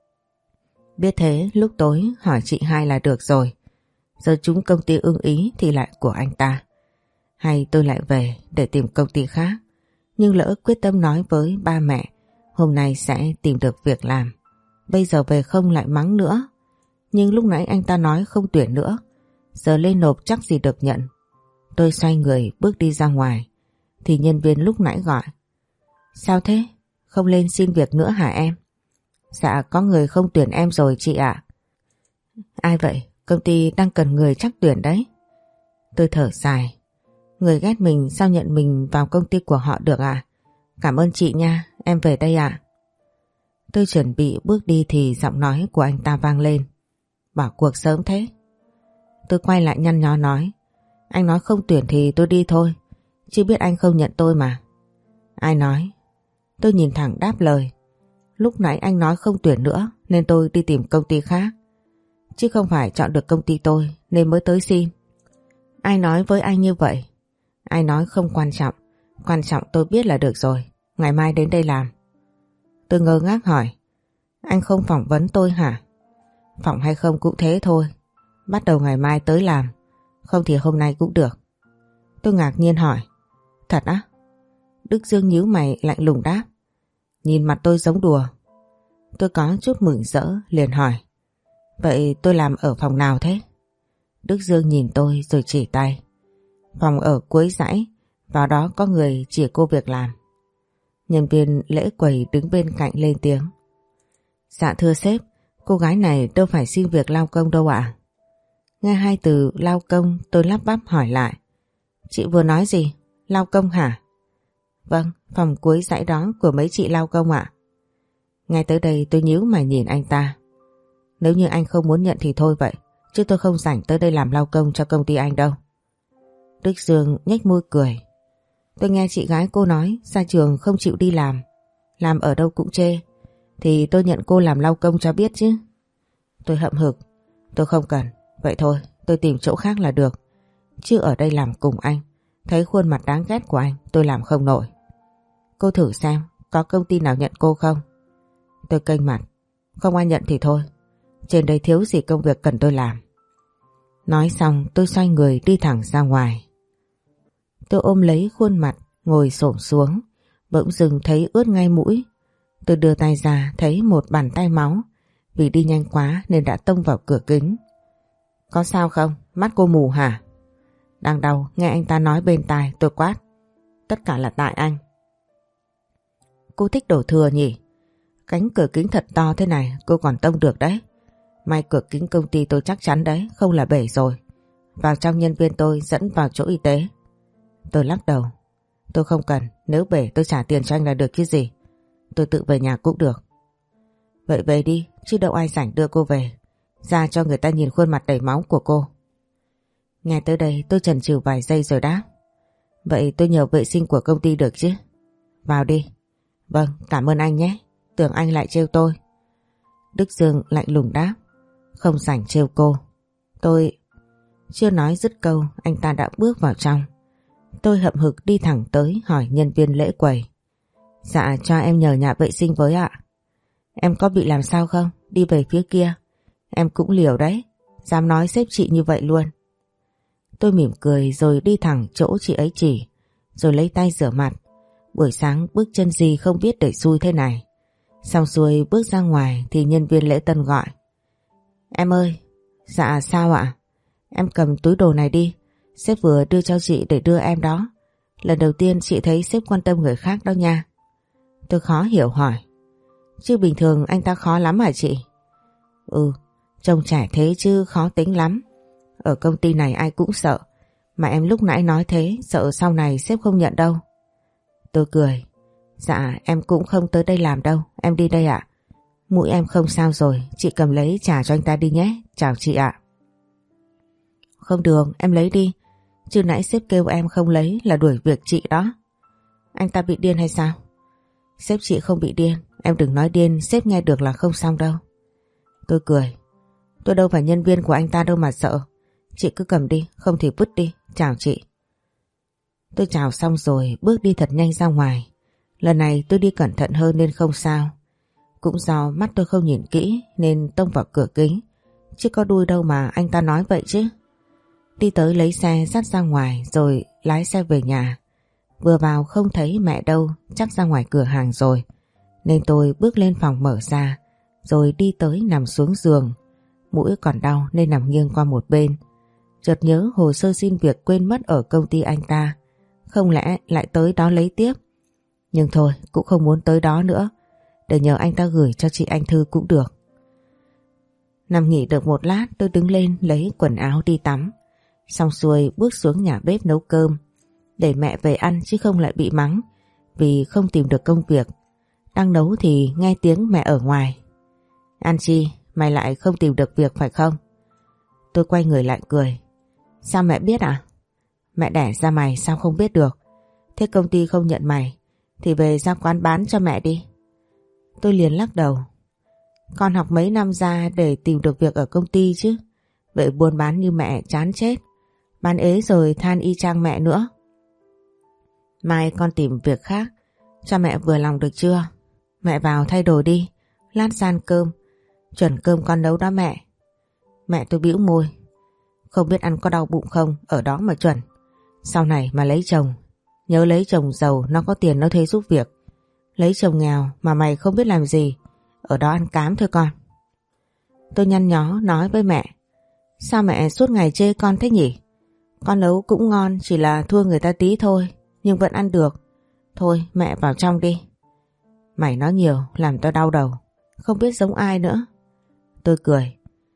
Biết thế lúc tối hỏi chị hai là được rồi. Giờ chúng công ty ưng ý thì lại của anh ta. Hay tôi lại về để tìm công ty khác. Nhưng lỡ quyết tâm nói với ba mẹ hôm nay sẽ tìm được việc làm, bây giờ về không lại mắng nữa. Nhưng lúc nãy anh ta nói không tuyển nữa, giờ lên nộp chắc gì được nhận. Tôi xoay người bước đi ra ngoài thì nhân viên lúc nãy gọi. Sao thế? Không lên xin việc nữa hả em? Dạ có người không tuyển em rồi chị ạ. Ai vậy? Công ty đang cần người chắc tuyển đấy. Tôi thở dài. Người ghét mình sao nhận mình vào công ty của họ được à? Cảm ơn chị nha, em về đây ạ. Tôi chuẩn bị bước đi thì giọng nói của anh ta vang lên. Bỏ cuộc sớm thế. Tôi quay lại nhăn nhó nói. Anh nói không tuyển thì tôi đi thôi, chứ biết anh không nhận tôi mà. Ai nói? Tôi nhìn thẳng đáp lời. Lúc nãy anh nói không tuyển nữa nên tôi đi tìm công ty khác, chứ không phải chọn được công ty tôi nên mới tới xin. Ai nói với anh như vậy? Ai nói không quan trọng, quan trọng tôi biết là được rồi. Ngày mai đến đây làm. Tôi ngơ ngác hỏi. Anh không phỏng vấn tôi hả? Phỏng hay không cũng thế thôi. Bắt đầu ngày mai tới làm, không thì hôm nay cũng được. Tôi ngạc nhiên hỏi. Thật á? Đức Dương nhíu mày lạnh lùng đáp. Nhìn mặt tôi giống đùa. Tôi có chút mừng rỡ liền hỏi. Vậy tôi làm ở phòng nào thế? Đức Dương nhìn tôi rồi chỉ tay. Phòng ở cuối dãy, vào đó có người chỉ cô việc làm. Nhân viên lễ quầy đứng bên cạnh lên tiếng. Dạ thưa sếp, cô gái này đâu phải xin việc lao công đâu ạ. Nghe hai từ lao công tôi lắp bắp hỏi lại. Chị vừa nói gì? Lao công hả? Vâng, phòng cuối dãy đó của mấy chị lao công ạ. Ngay tới đây tôi nhíu mày nhìn anh ta. Nếu như anh không muốn nhận thì thôi vậy, chứ tôi không rảnh tới đây làm lao công cho công ty anh đâu. Đức Dương nhếch môi cười. Tôi nghe chị gái cô nói ra trường không chịu đi làm, làm ở đâu cũng chê, thì tôi nhận cô làm lao công cho biết chứ. Tôi hậm hực. Tôi không cần. Vậy thôi tôi tìm chỗ khác là được, chứ ở đây làm cùng anh, thấy khuôn mặt đáng ghét của anh tôi làm không nổi. Cô thử xem có công ty nào nhận cô không? Tôi kênh mặt. Không ai nhận thì thôi, trên đây thiếu gì công việc cần tôi làm. Nói xong tôi xoay người đi thẳng ra ngoài. Tôi ôm lấy khuôn mặt ngồi xổm xuống, bỗng dưng thấy ướt ngay mũi. Tôi đưa tay ra thấy một bàn tay máu, vì đi nhanh quá nên đã tông vào cửa kính. Có sao không? Mắt cô mù hả? Đang đau nghe anh ta nói bên tai tôi quát. Tất cả là tại anh. Cô thích đổ thừa nhỉ? Cánh cửa kính thật to thế này cô còn tông được đấy. May cửa kính công ty tôi chắc chắn đấy, không là bể rồi. Vào trong nhân viên tôi dẫn vào chỗ y tế. Tôi lắc đầu. Tôi không cần, nếu bể tôi trả tiền cho anh là được chứ gì. Tôi tự về nhà cũng được. Vậy về đi, chứ đâu ai rảnh đưa cô về, ra cho người ta nhìn khuôn mặt đầy máu của cô. Nghe tới đây tôi chần chừ vài giây rồi đáp. Vậy tôi nhờ vệ sinh của công ty được chứ? Vào đi. Vâng, cảm ơn anh nhé. Tưởng anh lại trêu tôi. Đức Dương lạnh lùng đáp. Không rảnh trêu cô. Tôi... Chưa nói dứt câu anh ta đã bước vào trong. Tôi hậm hực đi thẳng tới hỏi nhân viên lễ quầy. Dạ cho em nhờ nhà vệ sinh với ạ. Em có bị làm sao không? Đi về phía kia. Em cũng liều đấy, dám nói sếp chị như vậy luôn. Tôi mỉm cười rồi đi thẳng chỗ chị ấy chỉ, rồi lấy tay rửa mặt. Buổi sáng bước chân gì không biết để xui thế này. Xong xuôi bước ra ngoài thì nhân viên lễ tân gọi. Em ơi. Dạ sao ạ? Em cầm túi đồ này đi, sếp vừa đưa cho chị để đưa em đó. Lần đầu tiên chị thấy sếp quan tâm người khác đó nha. Tôi khó hiểu hỏi. Chứ bình thường anh ta khó lắm hả chị? Ừ, trông trẻ thế chứ khó tính lắm. Ở công ty này ai cũng sợ, mà em lúc nãy nói thế sợ sau này sếp không nhận đâu. Tôi cười. Dạ em cũng không tới đây làm đâu, em đi đây ạ. Mũi em không sao rồi, chị cầm lấy trả cho anh ta đi nhé. Chào chị ạ. Không được, em lấy đi, chứ nãy sếp kêu em không lấy là đuổi việc chị đó. Anh ta bị điên hay sao? Sếp chị không bị điên, em đừng nói điên, sếp nghe được là không xong đâu. Tôi cười. Tôi đâu phải nhân viên của anh ta đâu mà sợ. Chị cứ cầm đi, không thì vứt đi. Chào chị. Tôi chào xong rồi bước đi thật nhanh ra ngoài. Lần này tôi đi cẩn thận hơn nên không sao. Cũng do mắt tôi không nhìn kỹ nên tông vào cửa kính, chứ có đuôi đâu mà anh ta nói vậy chứ. Đi tới lấy xe dắt ra ngoài rồi lái xe về nhà. Vừa vào không thấy mẹ đâu, chắc ra ngoài cửa hàng rồi. Nên tôi bước lên phòng mở ra, rồi đi tới nằm xuống giường. Mũi còn đau nên nằm nghiêng qua một bên. Chợt nhớ hồ sơ xin việc quên mất ở công ty anh ta. Không lẽ lại tới đó lấy tiếp? Nhưng thôi, cũng không muốn tới đó nữa. Để nhờ anh ta gửi cho chị anh Thư cũng được. Nằm nghỉ được một lát tôi đứng lên lấy quần áo đi tắm. Xong xuôi bước xuống nhà bếp nấu cơm. Để mẹ về ăn chứ không lại bị mắng vì không tìm được công việc. Đang nấu thì nghe tiếng mẹ ở ngoài. An Chi, mày lại không tìm được việc phải không? Tôi quay người lại cười. Sao mẹ biết à? Mẹ đẻ ra mày sao không biết được? Thế công ty không nhận mày thì về ra quán bán cho mẹ đi. Tôi liền lắc đầu. Con học mấy năm ra để tìm được việc ở công ty chứ. Vậy buôn bán như mẹ chán chết. Bán ế rồi than y chang mẹ nữa. Mai con tìm việc khác cho mẹ vừa lòng được chưa? Mẹ vào thay đồ đi. Lát gian cơm. Chuẩn cơm con nấu đó mẹ. Mẹ tôi bĩu môi. Không biết ăn có đau bụng không, ở đó mà chuẩn. Sau này mà lấy chồng, nhớ lấy chồng giàu nó có tiền nó thuê giúp việc. Lấy chồng nghèo mà mày không biết làm gì, ở đó ăn cám thôi con. Tôi nhăn nhó nói với mẹ. Sao mẹ suốt ngày chê con thế nhỉ? Con nấu cũng ngon, chỉ là thua người ta tí thôi, nhưng vẫn ăn được. Thôi mẹ vào trong đi. Mày nói nhiều làm tao đau đầu, không biết giống ai nữa. Tôi cười.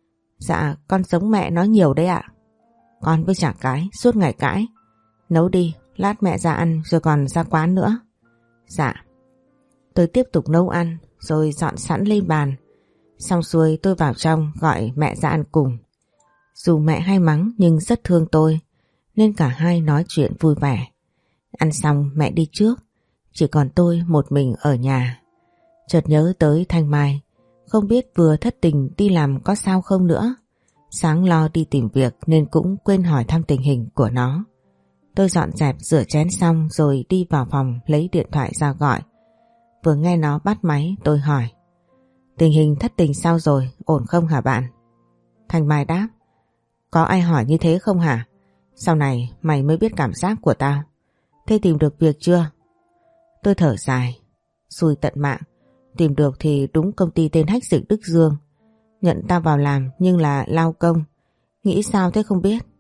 Dạ con giống mẹ nói nhiều đấy ạ. Con với chả cái suốt ngày cãi. Nấu đi, lát mẹ ra ăn rồi còn ra quán nữa. Dạ. Tôi tiếp tục nấu ăn rồi dọn sẵn lên bàn. Xong xuôi tôi vào trong gọi mẹ ra ăn cùng. Dù mẹ hay mắng nhưng rất thương tôi, nên cả hai nói chuyện vui vẻ. Ăn xong mẹ đi trước, chỉ còn tôi một mình ở nhà. Chợt nhớ tới Thanh Mai, không biết vừa thất tình đi làm có sao không nữa. Sáng lo đi tìm việc nên cũng quên hỏi thăm tình hình của nó. Tôi dọn dẹp rửa chén xong rồi đi vào phòng lấy điện thoại ra gọi. Vừa nghe nó bắt máy tôi hỏi. Tình hình thất tình sao rồi, ổn không hả bạn? Thanh Mai đáp. Có ai hỏi như thế không hả? Sau này mày mới biết cảm giác của tao. Thế tìm được việc chưa? Tôi thở dài. Xui tận mạng. Tìm được thì đúng công ty tên hách dịch Đức Dương. Nhận tao vào làm nhưng là lao công. Nghĩ sao thế không biết?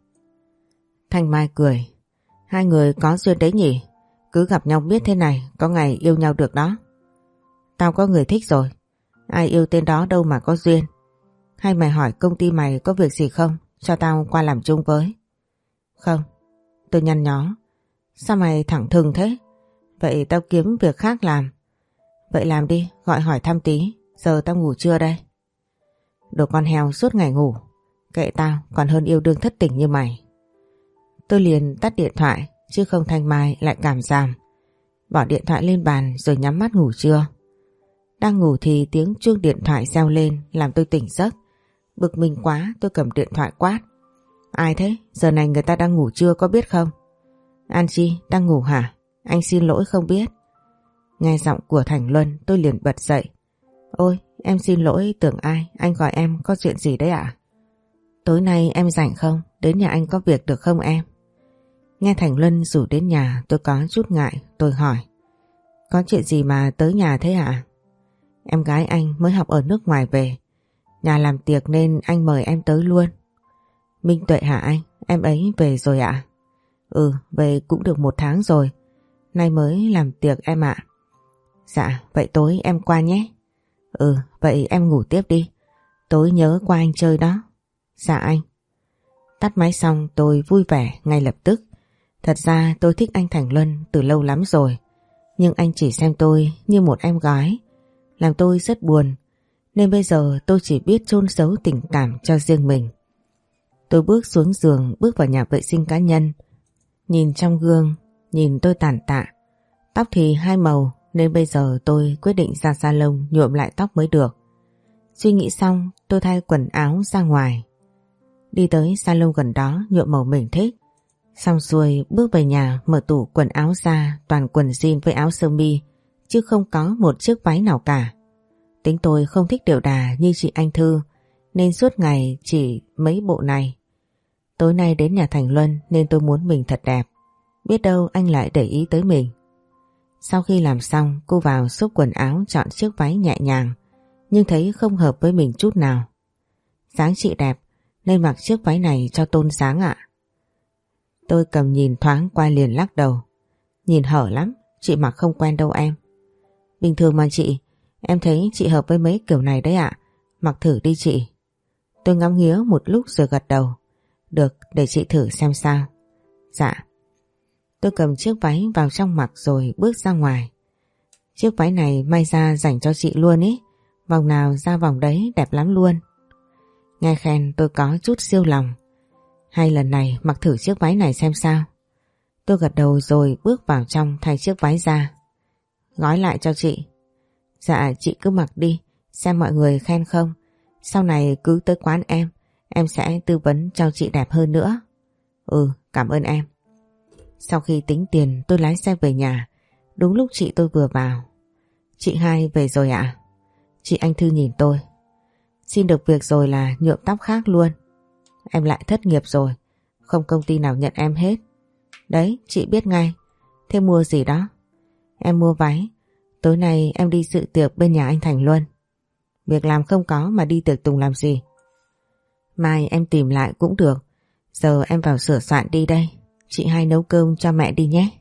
Thanh Mai cười. Hai người có duyên đấy nhỉ? Cứ gặp nhau biết thế này, có ngày yêu nhau được đó. Tao có người thích rồi. Ai yêu tên đó đâu mà có duyên. Hay mày hỏi công ty mày có việc gì không, cho tao qua làm chung với? Không. Tôi nhăn nhó. Sao mày thẳng thừng thế? Vậy tao kiếm việc khác làm. Vậy làm đi, gọi hỏi thăm tí. Giờ tao ngủ trưa đây. Đồ con heo suốt ngày ngủ. Kệ tao, còn hơn yêu đương thất tình như mày. Tôi liền tắt điện thoại, chứ không Thanh Mai lại cảm giảm. Bỏ điện thoại lên bàn rồi nhắm mắt ngủ trưa. Đang ngủ thì tiếng chuông điện thoại reo lên làm tôi tỉnh giấc. Bực mình quá tôi cầm điện thoại quát. Ai thế? Giờ này người ta đang ngủ trưa có biết không? An Chi, đang ngủ hả? Anh xin lỗi không biết. Nghe giọng của Thành Luân tôi liền bật dậy. Ôi, em xin lỗi, tưởng ai, anh gọi em có chuyện gì đấy ạ? Tối nay em rảnh không? Đến nhà anh có việc được không em? Nghe Thành Luân rủ đến nhà tôi có chút ngại, tôi hỏi. Có chuyện gì mà tới nhà thế hả? Em gái anh mới học ở nước ngoài về. Nhà làm tiệc nên anh mời em tới luôn. Minh Tuệ hả anh? Em ấy về rồi ạ? Ừ, về cũng được một tháng rồi. Nay mới làm tiệc em ạ. Dạ, vậy tối em qua nhé. Ừ, vậy em ngủ tiếp đi. Tối nhớ qua anh chơi đó. Dạ anh. Tắt máy xong tôi vui vẻ ngay lập tức. Thật ra tôi thích anh Thành Luân từ lâu lắm rồi. Nhưng anh chỉ xem tôi như một em gái, làm tôi rất buồn. Nên bây giờ tôi chỉ biết chôn giấu tình cảm cho riêng mình. Tôi bước xuống giường, bước vào nhà vệ sinh cá nhân. Nhìn trong gương, nhìn tôi tàn tạ. Tóc thì hai màu nên bây giờ tôi quyết định ra salon nhuộm lại tóc mới được. Suy nghĩ xong tôi thay quần áo ra ngoài. Đi tới salon gần đó nhuộm màu mình thích. Xong xuôi bước về nhà mở tủ quần áo ra, toàn quần jean với áo sơ mi, chứ không có một chiếc váy nào cả. Tính tôi không thích điệu đà như chị Anh Thư, nên suốt ngày chỉ mấy bộ này. Tối nay đến nhà Thành Luân nên tôi muốn mình thật đẹp. Biết đâu anh lại để ý tới mình. Sau khi làm xong cô vào xúc quần áo chọn chiếc váy nhẹ nhàng, nhưng thấy không hợp với mình chút nào. Dáng chị đẹp nên mặc chiếc váy này cho tôn dáng ạ. Tôi cầm nhìn thoáng qua liền lắc đầu. Nhìn hở lắm, chị mặc không quen đâu em. Bình thường mà chị, em thấy chị hợp với mấy kiểu này đấy ạ. Mặc thử đi chị. Tôi ngắm nghía một lúc rồi gật đầu. Được, để chị thử xem sao. Dạ. Tôi cầm chiếc váy vào trong mặc rồi bước ra ngoài. Chiếc váy này may ra dành cho chị luôn ý. Vòng nào ra vòng đấy đẹp lắm luôn. Nghe khen tôi có chút siêu lòng. Hay lần này mặc thử chiếc váy này xem sao. Tôi gật đầu rồi bước vào trong thay chiếc váy ra. Gói lại cho chị. Dạ chị cứ mặc đi, xem mọi người khen không. Sau này cứ tới quán em, em sẽ tư vấn cho chị đẹp hơn nữa. Ừ, cảm ơn em. Sau khi tính tiền tôi lái xe về nhà. Đúng lúc chị tôi vừa vào. Chị hai về rồi ạ? À? Chị Anh Thư nhìn tôi. Xin được việc rồi là nhuộm tóc khác luôn. Em lại thất nghiệp rồi, không công ty nào nhận em hết. Đấy, chị biết ngay. Thế mua gì đó? Em mua váy. Tối nay em đi dự tiệc bên nhà anh Thành Luân. Việc làm không có mà đi tiệc tùng làm gì? Mai em tìm lại cũng được. Giờ em vào sửa soạn đi đây. Chị hai nấu cơm cho mẹ đi nhé.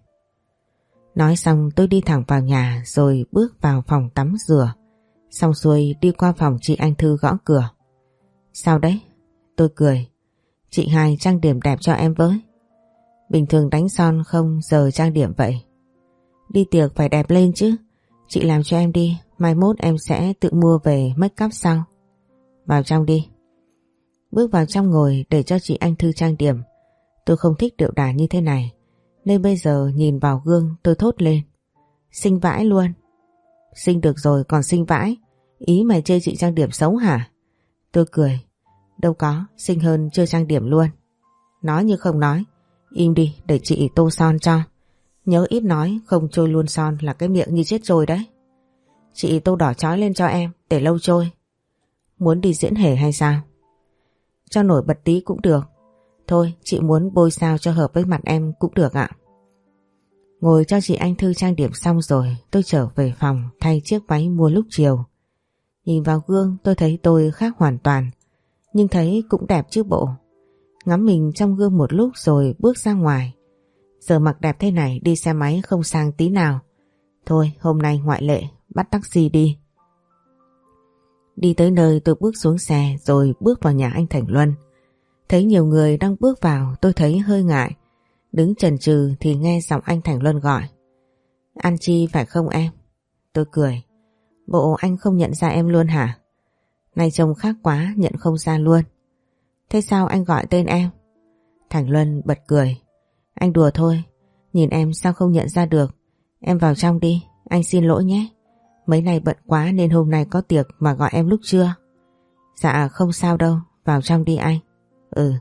Nói xong tôi đi thẳng vào nhà rồi bước vào phòng tắm rửa. Xong xuôi đi qua phòng chị Anh Thư gõ cửa. Sao đấy? Tôi cười. Chị hai trang điểm đẹp cho em với. Bình thường đánh son không, giờ trang điểm vậy. Đi tiệc phải đẹp lên chứ. Chị làm cho em đi, mai mốt em sẽ tự mua về make up sau. Vào trong đi. Bước vào trong ngồi để cho chị Anh Thư trang điểm. Tôi không thích điệu đà như thế này, nên bây giờ nhìn vào gương tôi thốt lên. Xinh vãi luôn. Xinh được rồi còn xinh vãi. Ý mày chê chị trang điểm xấu hả? Tôi cười. Đâu có, xinh hơn chưa trang điểm luôn. Nói như không nói. Im đi để chị tô son cho. Nhớ ít nói, không trôi luôn son là cái miệng như chết rồi đấy. Chị tô đỏ chói lên cho em, để lâu trôi. Muốn đi diễn hề hay sao? Cho nổi bật tí cũng được. Thôi chị muốn bôi sao cho hợp với mặt em cũng được ạ. Ngồi cho chị Anh Thư trang điểm xong rồi, tôi trở về phòng thay chiếc váy mua lúc chiều. Nhìn vào gương tôi thấy tôi khác hoàn toàn, nhưng thấy cũng đẹp chứ bộ. Ngắm mình trong gương một lúc rồi bước ra ngoài. Giờ mặc đẹp thế này đi xe máy không sang tí nào. Thôi hôm nay ngoại lệ, bắt taxi đi. Đi tới nơi tôi bước xuống xe rồi bước vào nhà anh Thành Luân. Thấy nhiều người đang bước vào tôi thấy hơi ngại. Đứng chần chừ thì nghe giọng anh Thành Luân gọi. An Chi phải không em? Tôi cười. Bộ anh không nhận ra em luôn hả? Này trông khác quá nhận không ra luôn. Thế sao anh gọi tên em? Thành Luân bật cười. Anh đùa thôi. Nhìn em sao không nhận ra được. Em vào trong đi. Anh xin lỗi nhé. Mấy nay bận quá nên hôm nay có tiệc mà gọi em lúc trưa. Dạ không sao đâu. Vào trong đi anh. Ừ.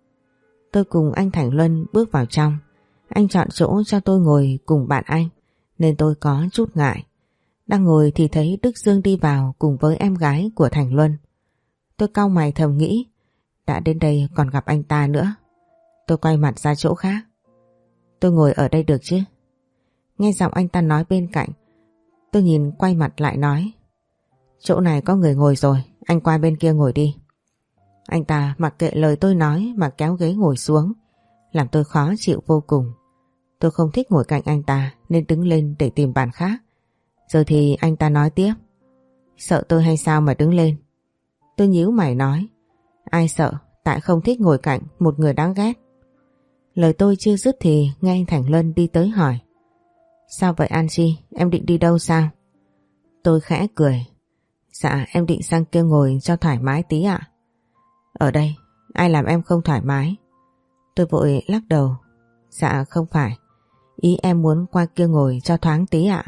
Tôi cùng anh Thành Luân bước vào trong. Anh chọn chỗ cho tôi ngồi cùng bạn anh, nên tôi có chút ngại. Đang ngồi thì thấy Đức Dương đi vào cùng với em gái của Thành Luân. Tôi cau mày thầm nghĩ, đã đến đây còn gặp anh ta nữa. Tôi quay mặt ra chỗ khác. Tôi ngồi ở đây được chứ? Nghe giọng anh ta nói bên cạnh, tôi nhìn quay mặt lại nói, chỗ này có người ngồi rồi, anh qua bên kia ngồi đi. Anh ta mặc kệ lời tôi nói mà kéo ghế ngồi xuống, làm tôi khó chịu vô cùng. Tôi không thích ngồi cạnh anh ta nên đứng lên để tìm bàn khác. Giờ thì anh ta nói tiếp, sợ tôi hay sao mà đứng lên? Tôi nhíu mày nói, ai sợ, tại không thích ngồi cạnh một người đáng ghét. Lời tôi chưa dứt thì nghe anh Thành Luân đi tới hỏi, sao vậy An Chi, em định đi đâu sao? Tôi khẽ cười, dạ em định sang kia ngồi cho thoải mái tí ạ. Ở đây, ai làm em không thoải mái? Tôi vội lắc đầu, dạ không phải, ý em muốn qua kia ngồi cho thoáng tí ạ.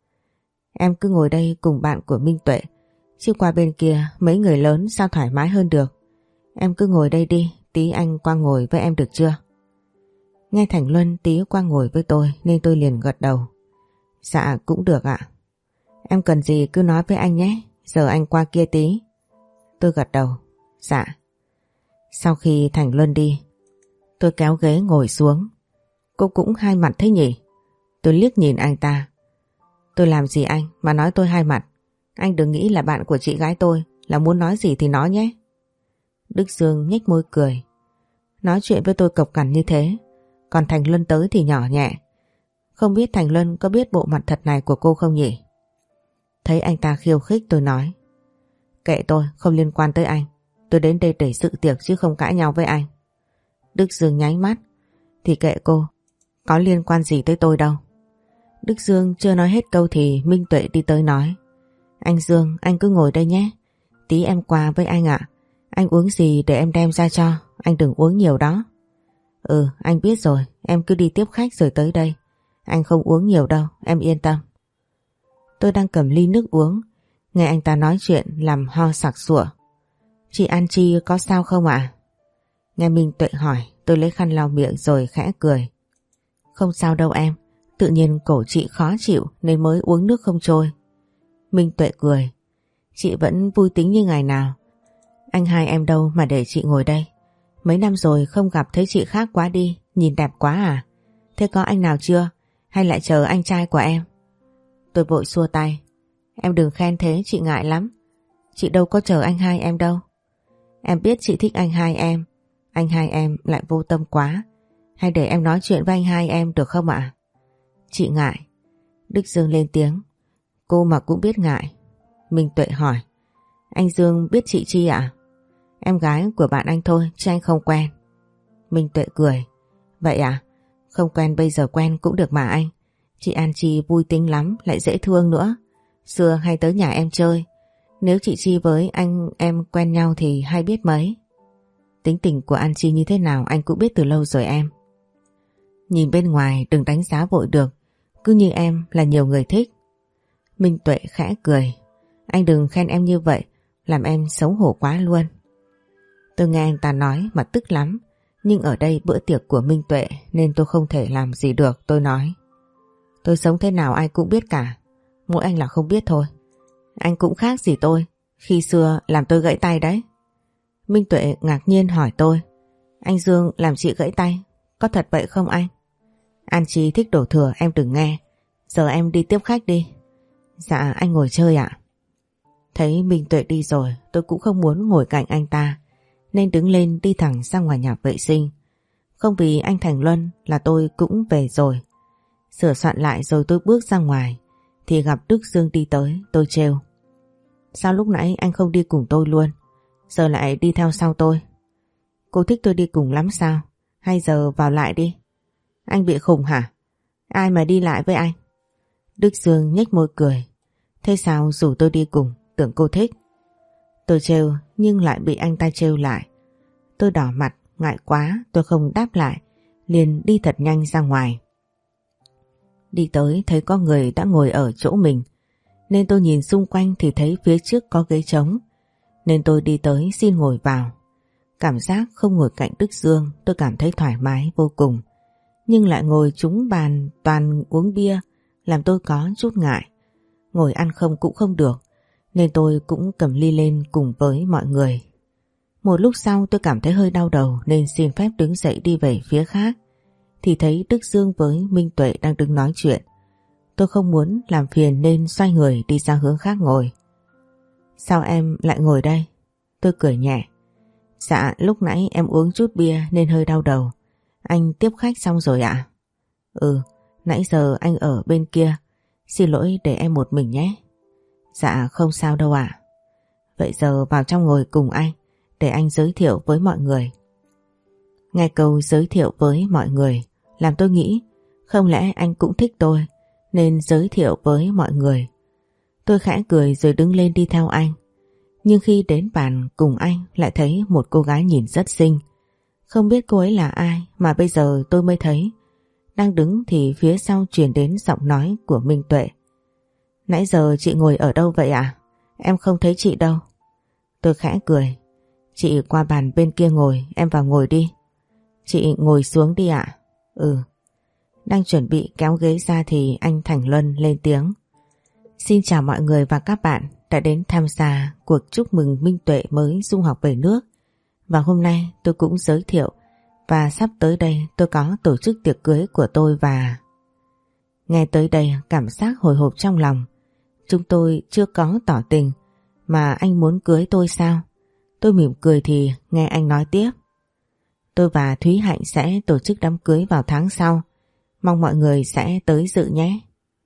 Em cứ ngồi đây cùng bạn của Minh Tuệ, chứ qua bên kia mấy người lớn sao thoải mái hơn được. Em cứ ngồi đây đi, tí anh qua ngồi với em được chưa? Nghe Thành Luân tí qua ngồi với tôi nên tôi liền gật đầu. Dạ cũng được ạ. Em cần gì cứ nói với anh nhé, giờ anh qua kia tí. Tôi gật đầu. Dạ. Sau khi Thành Luân đi, tôi kéo ghế ngồi xuống. Cô cũng hai mặt thế nhỉ? Tôi liếc nhìn anh ta. Tôi làm gì anh mà nói tôi hai mặt? Anh đừng nghĩ là bạn của chị gái tôi, là muốn nói gì thì nói nhé. Đức Dương nhếch môi cười. Nói chuyện với tôi cộc cằn như thế, còn Thành Luân tới thì nhỏ nhẹ. Không biết Thành Luân có biết bộ mặt thật này của cô không nhỉ? Thấy anh ta khiêu khích tôi nói, kệ tôi, không liên quan tới anh. Tôi đến đây để dự tiệc chứ không cãi nhau với anh. Đức Dương nháy mắt. Thì kệ cô, có liên quan gì tới tôi đâu. Đức Dương chưa nói hết câu thì Minh Tuệ đi tới nói, anh Dương, anh cứ ngồi đây nhé, tí em qua với anh ạ. Anh uống gì để em đem ra cho, anh đừng uống nhiều đó. Ừ, anh biết rồi, em cứ đi tiếp khách rồi tới đây. Anh không uống nhiều đâu, em yên tâm. Tôi đang cầm ly nước uống, nghe anh ta nói chuyện làm ho sặc sụa. Chị An Chi có sao không ạ? Nghe Minh Tuệ hỏi, tôi lấy khăn lau miệng rồi khẽ cười. Không sao đâu em, tự nhiên cổ chị khó chịu nên mới uống nước không trôi. Minh Tuệ cười. Chị vẫn vui tính như ngày nào. Anh hai em đâu mà để chị ngồi đây. Mấy năm rồi không gặp thấy chị khác quá đi, nhìn đẹp quá à? Thế có anh nào chưa? Hay lại chờ anh trai của em? Tôi vội xua tay. Em đừng khen thế, chị ngại lắm. Chị đâu có chờ anh hai em đâu. Em biết chị thích anh hai em. Anh hai em lại vô tâm quá. Hay để em nói chuyện với anh hai em được không ạ? Chị ngại. Đức Dương lên tiếng. Cô mà cũng biết ngại. Minh Tuệ hỏi. Anh Dương biết chị Chi ạ? Em gái của bạn anh thôi, chứ anh không quen. Minh Tuệ cười. Vậy à? Không quen bây giờ quen cũng được mà anh. Chị An Chi vui tính lắm, lại dễ thương nữa. Xưa hay tới nhà em chơi. Nếu chị Chi với anh em quen nhau thì hay biết mấy. Tính tình của An Chi như thế nào anh cũng biết từ lâu rồi em. Nhìn bên ngoài đừng đánh giá vội được. Cứ như em là nhiều người thích. Minh Tuệ khẽ cười. Anh đừng khen em như vậy, làm em xấu hổ quá luôn. Tôi nghe anh ta nói mà tức lắm. Nhưng ở đây bữa tiệc của Minh Tuệ nên tôi không thể làm gì được. Tôi nói. Tôi sống thế nào ai cũng biết cả. Mỗi anh là không biết thôi. Anh cũng khác gì tôi. Khi xưa làm tôi gãy tay đấy. Minh Tuệ ngạc nhiên hỏi tôi. Anh Dương làm chị gãy tay, có thật vậy không anh? An Chi thích đổ thừa em đừng nghe. Giờ em đi tiếp khách đi. Dạ anh ngồi chơi ạ. Thấy Minh Tuệ đi rồi, tôi cũng không muốn ngồi cạnh anh ta, nên đứng lên đi thẳng ra ngoài nhà vệ sinh. Không vì anh Thành Luân là tôi cũng về rồi. Sửa soạn lại rồi tôi bước ra ngoài thì gặp Đức Dương đi tới. Tôi trêu. Sao lúc nãy anh không đi cùng tôi luôn, giờ lại đi theo sau tôi? Cô thích tôi đi cùng lắm sao? Hay giờ vào lại đi? Anh bị khùng hả? Ai mà đi lại với anh? Đức Dương nhếch môi cười. Thế sao rủ tôi đi cùng, tưởng cô thích? Tôi trêu nhưng lại bị anh ta trêu lại. Tôi đỏ mặt, ngại quá, tôi không đáp lại, liền đi thật nhanh ra ngoài. Đi tới thấy có người đã ngồi ở chỗ mình, nên tôi nhìn xung quanh thì thấy phía trước có ghế trống, nên tôi đi tới xin ngồi vào. Cảm giác không ngồi cạnh Đức Dương tôi cảm thấy thoải mái vô cùng, nhưng lại ngồi trúng bàn toàn uống bia làm tôi có chút ngại. Ngồi ăn không cũng không được, nên tôi cũng cầm ly lên cùng với mọi người. Một lúc sau tôi cảm thấy hơi đau đầu nên xin phép đứng dậy đi về phía khác, thì thấy Đức Dương với Minh Tuệ đang đứng nói chuyện. Tôi không muốn làm phiền nên xoay người đi sang hướng khác ngồi. Sao em lại ngồi đây? Tôi cười nhẹ. Dạ lúc nãy em uống chút bia nên hơi đau đầu. Anh tiếp khách xong rồi ạ? Ừ, nãy giờ anh ở bên kia. Xin lỗi để em một mình nhé. Dạ không sao đâu ạ. Vậy giờ vào trong ngồi cùng anh, để anh giới thiệu với mọi người. Nghe câu giới thiệu với mọi người làm tôi nghĩ không lẽ anh cũng thích tôi nên giới thiệu với mọi người. Tôi khẽ cười rồi đứng lên đi theo anh. Nhưng khi đến bàn cùng anh lại thấy một cô gái nhìn rất xinh. Không biết cô ấy là ai mà bây giờ tôi mới thấy. Đang đứng thì phía sau truyền đến giọng nói của Minh Tuệ. Nãy giờ chị ngồi ở đâu vậy ạ? Em không thấy chị đâu. Tôi khẽ cười. Chị qua bàn bên kia ngồi, em vào ngồi đi. Chị ngồi xuống đi ạ. Ừ. Đang chuẩn bị kéo ghế ra thì anh Thành Luân lên tiếng. Xin chào mọi người và các bạn đã đến tham gia cuộc chúc mừng Minh Tuệ mới du học về nước. Và hôm nay tôi cũng giới thiệu và sắp tới đây tôi có tổ chức tiệc cưới của tôi và... Nghe tới đây cảm giác hồi hộp trong lòng. Chúng tôi chưa có tỏ tình mà anh muốn cưới tôi sao? Tôi mỉm cười thì nghe anh nói tiếp. Tôi và Thúy Hạnh sẽ tổ chức đám cưới vào tháng sau. Mong mọi người sẽ tới dự nhé.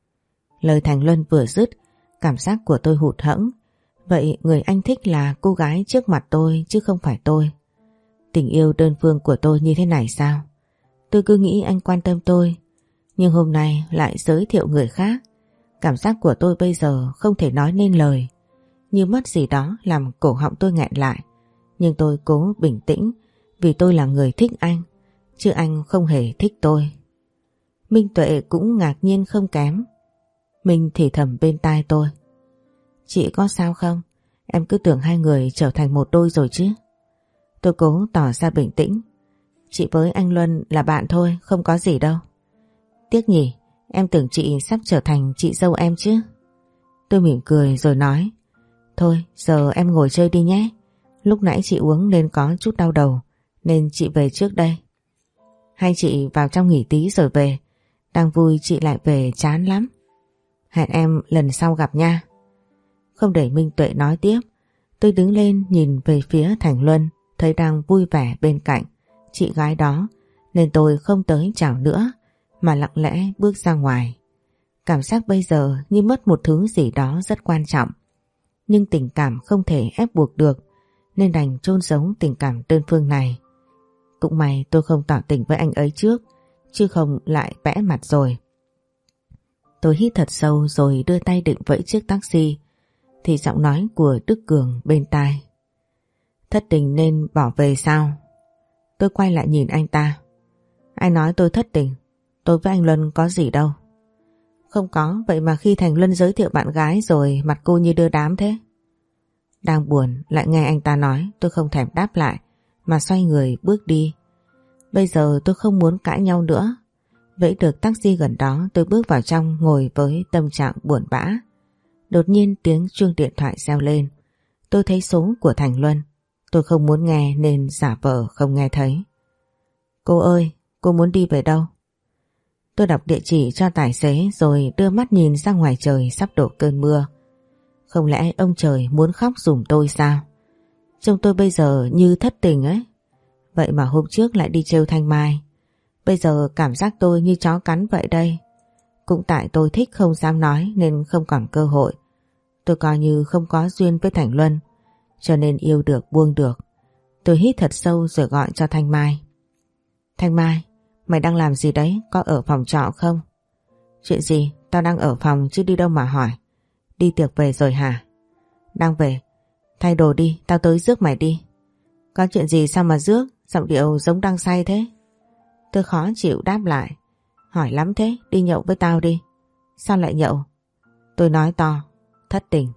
Lời Thành Luân vừa dứt, cảm giác của tôi hụt hẫng. Vậy người anh thích là cô gái trước mặt tôi chứ không phải tôi. Tình yêu đơn phương của tôi như thế này sao? Tôi cứ nghĩ anh quan tâm tôi, nhưng hôm nay lại giới thiệu người khác. Cảm giác của tôi bây giờ không thể nói nên lời. Như mất gì đó làm cổ họng tôi nghẹn lại. Nhưng tôi cố bình tĩnh vì tôi là người thích anh. chứ anh không hề thích tôi. Minh Tuệ cũng ngạc nhiên không kém. Minh thì thầm bên tai tôi. Chị có sao không? Em cứ tưởng hai người trở thành một đôi rồi chứ. Tôi cố tỏ ra bình tĩnh. Chị với anh Luân là bạn thôi, không có gì đâu. Tiếc nhỉ, em tưởng chị sắp trở thành chị dâu em chứ. Tôi mỉm cười rồi nói. Thôi giờ em ngồi chơi đi nhé. Lúc nãy chị uống nên có chút đau đầu, nên chị về trước đây. Hay chị vào trong nghỉ tí rồi về. Đang vui chị lại về chán lắm. Hẹn em lần sau gặp nha. Không để Minh Tuệ nói tiếp, tôi đứng lên nhìn về phía Thành Luân, thấy đang vui vẻ bên cạnh chị gái đó, nên tôi không tới chào nữa mà lặng lẽ bước ra ngoài. Cảm giác bây giờ như mất một thứ gì đó rất quan trọng, nhưng tình cảm không thể ép buộc được nên đành chôn giấu tình cảm đơn phương này. Cũng may tôi không tỏ tình với anh ấy trước, chứ không lại bẽ mặt rồi. Tôi hít thật sâu rồi đưa tay định vẫy chiếc taxi thì giọng nói của Đức Cường bên tai. Thất tình nên bỏ về sao? Tôi quay lại nhìn anh ta. Ai nói tôi thất tình? Tôi với anh Luân có gì đâu. Không có, vậy mà khi Thành Luân giới thiệu bạn gái rồi mặt cô như đưa đám thế. Đang buồn lại nghe anh ta nói, tôi không thèm đáp lại mà xoay người bước đi. Bây giờ tôi không muốn cãi nhau nữa. Vẫy được taxi gần đó, tôi bước vào trong ngồi với tâm trạng buồn bã. Đột nhiên tiếng chuông điện thoại reo lên. Tôi thấy số của Thành Luân. Tôi không muốn nghe nên giả vờ không nghe thấy. Cô ơi, cô muốn đi về đâu? Tôi đọc địa chỉ cho tài xế rồi đưa mắt nhìn ra ngoài trời sắp đổ cơn mưa. Không lẽ ông trời muốn khóc giùm tôi sao? Trông tôi bây giờ như thất tình ấy. Vậy mà hôm trước lại đi trêu Thanh Mai. Bây giờ cảm giác tôi như chó cắn vậy đây. Cũng tại tôi thích không dám nói nên không còn cơ hội. Tôi coi như không có duyên với Thành Luân, cho nên yêu được buông được. Tôi hít thật sâu rồi gọi cho Thanh Mai. Thanh Mai, mày đang làm gì đấy? Có ở phòng trọ không? Chuyện gì? Tao đang ở phòng chứ đi đâu mà hỏi. Đi tiệc về rồi hả? Đang về. Thay đồ đi, tao tới rước mày đi. Có chuyện gì sao mà rước? Giọng điệu giống đang say thế. Tôi khó chịu đáp lại. Hỏi lắm thế, đi nhậu với tao đi. Sao lại nhậu? Tôi nói to. Thất tình.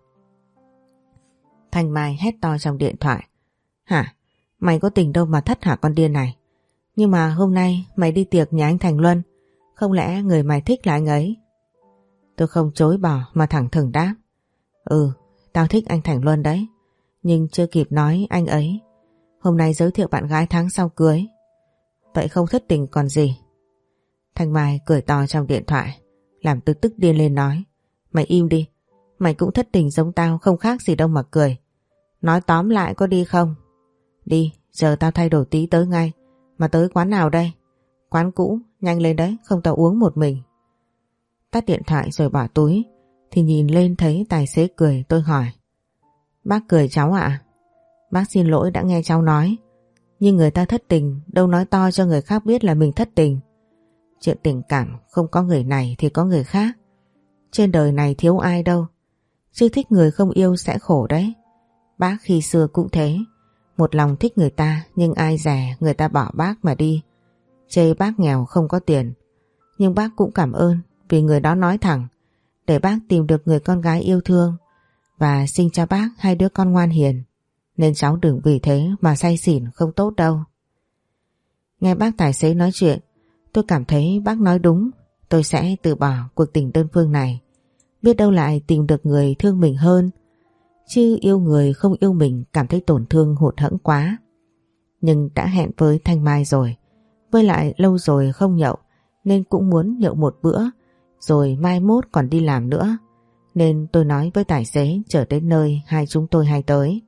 Thanh Mai hét to trong điện thoại. Hả? Mày có tình đâu mà thất hả con điên này? Nhưng mà hôm nay mày đi tiệc nhà anh Thành Luân, không lẽ người mày thích là anh ấy? Tôi không chối bỏ mà thẳng thừng đáp. Ừ, tao thích anh Thành Luân đấy. Nhưng chưa kịp nói anh ấy hôm nay giới thiệu bạn gái tháng sau cưới. Vậy không thất tình còn gì? Thanh Mai cười to trong điện thoại, làm tôi tức điên lên nói. Mày im đi, mày cũng thất tình giống tao, không khác gì đâu mà cười. Nói tóm lại có đi không? Đi, giờ tao thay đổi tí tới ngay. Mà tới quán nào đây? Quán cũ, nhanh lên đấy, không tao uống một mình. Tắt điện thoại rồi bỏ túi thì nhìn lên thấy tài xế cười. Tôi hỏi. Bác cười cháu ạ? À? Bác xin lỗi đã nghe cháu nói, nhưng người ta thất tình đâu nói to cho người khác biết là mình thất tình. Chuyện tình cảm không có người này thì có người khác. Trên đời này thiếu ai đâu. Chứ thích người không yêu sẽ khổ đấy. Bác khi xưa cũng thế. Một lòng thích người ta nhưng ai dè người ta bỏ bác mà đi. Chê bác nghèo không có tiền. Nhưng bác cũng cảm ơn vì người đó nói thẳng, để bác tìm được người con gái yêu thương và sinh cho bác hai đứa con ngoan hiền. Nên cháu đừng vì thế mà say xỉn không tốt đâu. Nghe bác tài xế nói chuyện, tôi cảm thấy bác nói đúng. Tôi sẽ từ bỏ cuộc tình đơn phương này. Biết đâu lại tìm được người thương mình hơn. Chứ yêu người không yêu mình cảm thấy tổn thương hụt hẫng quá. Nhưng đã hẹn với Thanh Mai rồi, với lại lâu rồi không nhậu, nên cũng muốn nhậu một bữa, rồi mai mốt còn đi làm nữa. Nên tôi nói với tài xế chở đến nơi hai chúng tôi hay tới.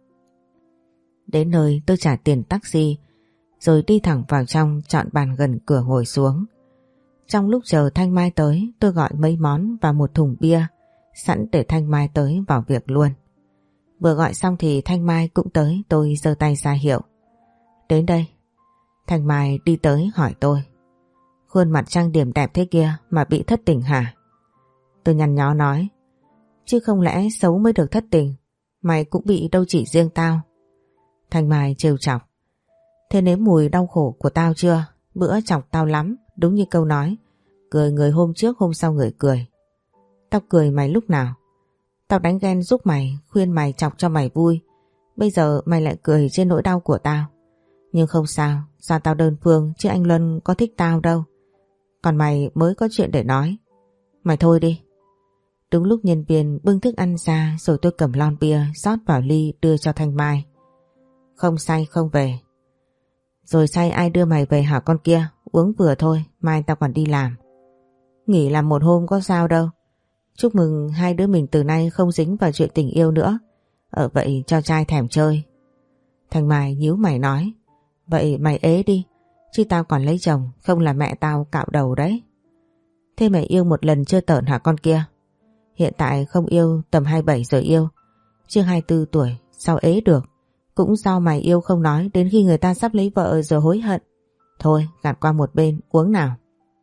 Đến nơi tôi trả tiền taxi, rồi đi thẳng vào trong chọn bàn gần cửa ngồi xuống. Trong lúc chờ Thanh Mai tới, tôi gọi mấy món và một thùng bia, sẵn để Thanh Mai tới vào việc luôn. Vừa gọi xong thì Thanh Mai cũng tới, tôi giơ tay ra hiệu. Đến đây. Thanh Mai đi tới hỏi tôi. Khuôn mặt trang điểm đẹp thế kia mà bị thất tình hả? Tôi nhăn nhó nói. Chứ không lẽ xấu mới được thất tình? Mày cũng bị đâu chỉ riêng tao. Thanh Mai trêu chọc. Thế nếm mùi đau khổ của tao chưa? Bữa chọc tao lắm, đúng như câu nói, cười người hôm trước hôm sau người cười. Tao cười mày lúc nào? Tao đánh ghen giúp mày, khuyên mày chọc cho mày vui. Bây giờ mày lại cười trên nỗi đau của tao. Nhưng không sao, do tao đơn phương chứ anh Luân có thích tao đâu. Còn mày mới có chuyện để nói. Mày thôi đi. Đúng lúc nhân viên bưng thức ăn ra rồi tôi cầm lon bia rót vào ly đưa cho Thanh Mai. Không say không về. Rồi say ai đưa mày về hả con kia? Uống vừa thôi, mai tao còn đi làm. Nghỉ làm một hôm có sao đâu. Chúc mừng hai đứa mình từ nay không dính vào chuyện tình yêu nữa. Ở vậy cho trai thèm chơi. Thanh Mai nhíu mày nói. Vậy mày ế đi, chứ tao còn lấy chồng, không là mẹ tao cạo đầu đấy. Thế mày yêu một lần chưa tởn hả con kia? Hiện tại không yêu, tầm hai mươi bảy rồi yêu. Chứ hai mươi tư tuổi, sao ế được? Cũng do mày yêu không nói, đến khi người ta sắp lấy vợ rồi hối hận. Thôi, gạt qua một bên, uống nào.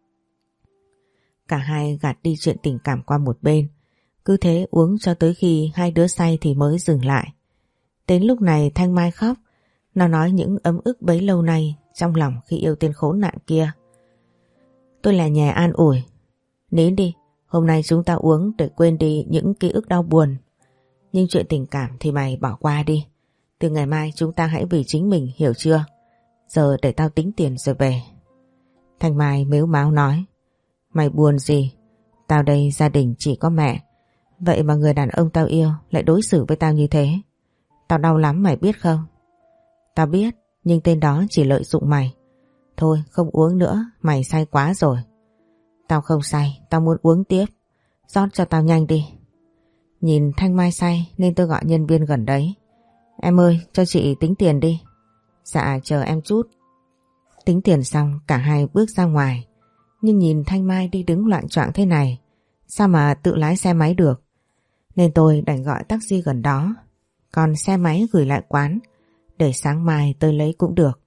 Cả hai gạt đi chuyện tình cảm qua một bên. Cứ thế uống cho tới khi hai đứa say thì mới dừng lại. Đến lúc này Thanh Mai khóc. Nó nói những ấm ức bấy lâu nay trong lòng khi yêu tên khốn nạn kia. Tôi là nhà an ủi. Nín đi, hôm nay chúng ta uống để quên đi những ký ức đau buồn. Nhưng chuyện tình cảm thì mày bỏ qua đi. Từ ngày mai chúng ta hãy vì chính mình, hiểu chưa? Giờ để tao tính tiền rồi về. Thanh Mai mếu máo nói. Mày buồn gì? Tao đây gia đình chỉ có mẹ. Vậy mà người đàn ông tao yêu lại đối xử với tao như thế. Tao đau lắm mày biết không? Tao biết, nhưng tên đó chỉ lợi dụng mày. Thôi không uống nữa, mày say quá rồi. Tao không say, tao muốn uống tiếp. Rót cho tao nhanh đi. Nhìn Thanh Mai say nên tôi gọi nhân viên gần đấy. Em ơi, cho chị tính tiền đi. Dạ, chờ em chút. Tính tiền xong cả hai bước ra ngoài. Nhưng nhìn Thanh Mai đi đứng loạng choạng thế này, sao mà tự lái xe máy được? Nên tôi đành gọi taxi gần đó. Còn xe máy gửi lại quán, để sáng mai tôi lấy cũng được.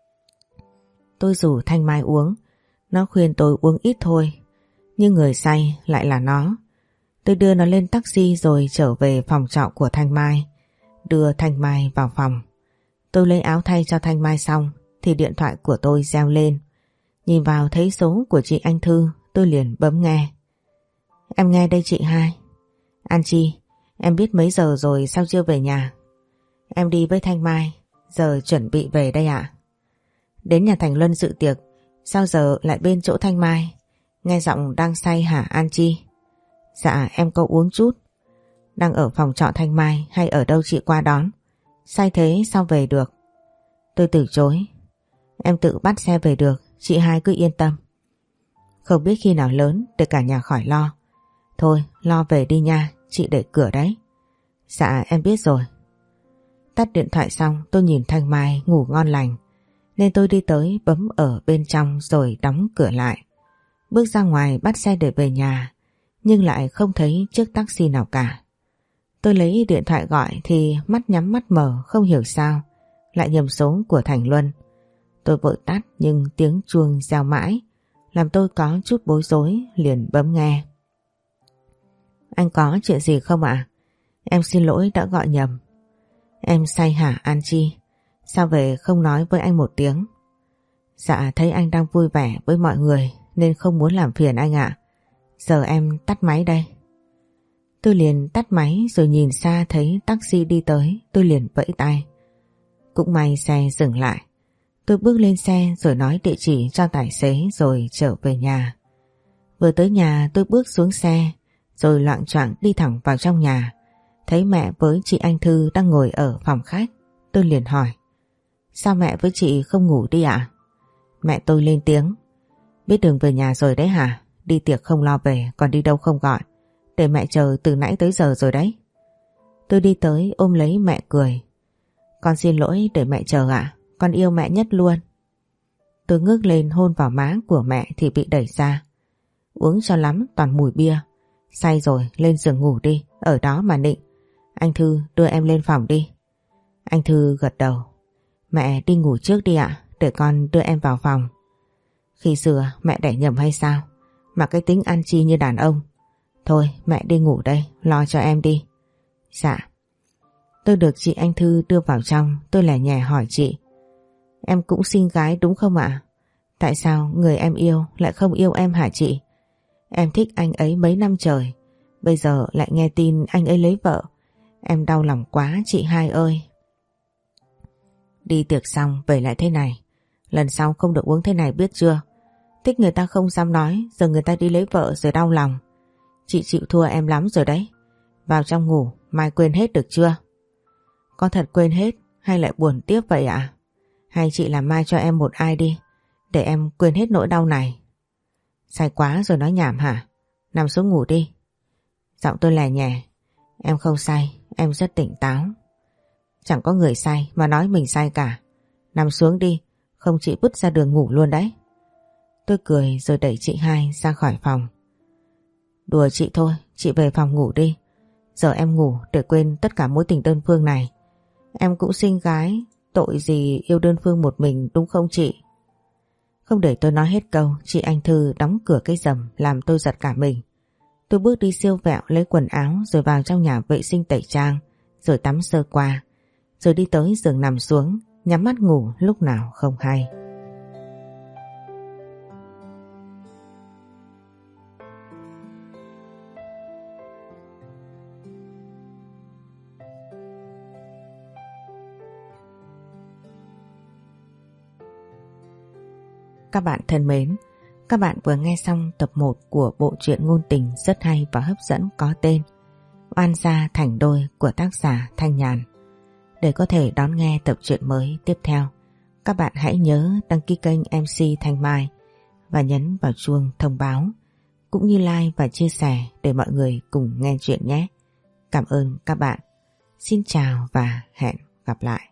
Tôi rủ Thanh Mai uống. Nó khuyên tôi uống ít thôi, nhưng người say lại là nó. Tôi đưa nó lên taxi rồi trở về phòng trọ của Thanh Mai. Đưa Thanh Mai vào phòng. Tôi lấy áo thay cho Thanh Mai xong thì điện thoại của tôi reo lên. Nhìn vào thấy số của chị Anh Thư, tôi liền bấm nghe. Em nghe đây chị hai. An Chi, em biết mấy giờ rồi sao chưa về nhà? Em đi với Thanh Mai, giờ chuẩn bị về đây ạ. Đến nhà Thành Luân dự tiệc, sao giờ lại bên chỗ Thanh Mai? Nghe giọng đang say hả An Chi? Dạ em có uống chút. Đang ở phòng trọ Thanh Mai hay ở đâu chị qua đón? Say thế sao về được? Tôi từ chối. Em tự bắt xe về được, chị hai cứ yên tâm. Không biết khi nào lớn để cả nhà khỏi lo. Thôi lo về đi nha, chị để cửa đấy. Dạ em biết rồi. Tắt điện thoại xong tôi nhìn Thanh Mai ngủ ngon lành, nên tôi đi tới bấm ở bên trong rồi đóng cửa lại. Bước ra ngoài bắt xe để về nhà, nhưng lại không thấy chiếc taxi nào cả. Tôi lấy điện thoại gọi thì mắt nhắm mắt mở không hiểu sao lại nhầm số của Thành Luân. Tôi vội tắt nhưng tiếng chuông reo mãi, làm tôi có chút bối rối liền bấm nghe. Anh có chuyện gì không ạ? Em xin lỗi đã gọi nhầm. Em say hả An Chi? Sao về không nói với anh một tiếng? Dạ thấy anh đang vui vẻ với mọi người nên không muốn làm phiền anh ạ. Giờ em tắt máy đây. Tôi liền tắt máy rồi nhìn xa thấy taxi đi tới, tôi liền vẫy tay. Cũng may xe dừng lại. Tôi bước lên xe rồi nói địa chỉ cho tài xế rồi trở về nhà. Vừa tới nhà tôi bước xuống xe rồi loạng choạng đi thẳng vào trong nhà. Thấy mẹ với chị Anh Thư đang ngồi ở phòng khách. Tôi liền hỏi. Sao mẹ với chị không ngủ đi ạ? Mẹ tôi lên tiếng. Biết đường về nhà rồi đấy hả? Đi tiệc không lo về, còn đi đâu không gọi. Để mẹ chờ từ nãy tới giờ rồi đấy. Tôi đi tới ôm lấy mẹ cười. Con xin lỗi để mẹ chờ ạ. Con yêu mẹ nhất luôn. Tôi ngước lên hôn vào má của mẹ thì bị đẩy ra. Uống cho lắm toàn mùi bia. Say rồi lên giường ngủ đi, ở đó mà nịnh. Anh Thư đưa em lên phòng đi. Anh Thư gật đầu. Mẹ đi ngủ trước đi ạ, để con đưa em vào phòng. Khi xưa mẹ đẻ nhầm hay sao? Mà cái tính An Chi như đàn ông. Thôi mẹ đi ngủ đây, lo cho em đi. Dạ. Tôi được chị Anh Thư đưa vào trong, tôi lẻ nhẹ hỏi chị. Em cũng xinh gái đúng không ạ? Tại sao người em yêu lại không yêu em hả chị? Em thích anh ấy mấy năm trời, bây giờ lại nghe tin anh ấy lấy vợ. Em đau lòng quá chị hai ơi. Đi tiệc xong về lại thế này, lần sau không được uống thế này biết chưa? Thích người ta không dám nói, giờ người ta đi lấy vợ rồi đau lòng. Chị chịu thua em lắm rồi đấy. Vào trong ngủ, mai quên hết được chưa? Có thật quên hết hay lại buồn tiếp vậy ạ? À? Hay chị làm mai cho em một ai đi, để em quên hết nỗi đau này. Say quá rồi nói nhảm hả? Nằm xuống ngủ đi. Giọng tôi lè nhẹ. Em không say, em rất tỉnh táo. Chẳng có người say mà nói mình say cả. Nằm xuống đi, không chị vứt ra đường ngủ luôn đấy. Tôi cười rồi đẩy chị hai ra khỏi phòng. Đùa chị thôi, chị về phòng ngủ đi. Giờ em ngủ để quên tất cả mối tình đơn phương này. Em cũng xinh gái, tội gì yêu đơn phương một mình đúng không chị? Không để tôi nói hết câu, chị Anh Thư đóng cửa cái rầm làm tôi giật cả mình. Tôi bước đi siêu vẹo lấy quần áo rồi vào trong nhà vệ sinh tẩy trang, rồi tắm sơ qua, rồi đi tới giường nằm xuống, nhắm mắt ngủ lúc nào không hay. Các bạn thân mến, các bạn vừa nghe xong tập một của bộ truyện ngôn tình rất hay và hấp dẫn có tên Oan gia thành đôi của tác giả Thanh Nhàn. Để có thể đón nghe tập truyện mới tiếp theo, các bạn hãy nhớ đăng ký kênh em xê Thanh Mai và nhấn vào chuông thông báo, cũng như like và chia sẻ để mọi người cùng nghe chuyện nhé. Cảm ơn các bạn. Xin chào và hẹn gặp lại.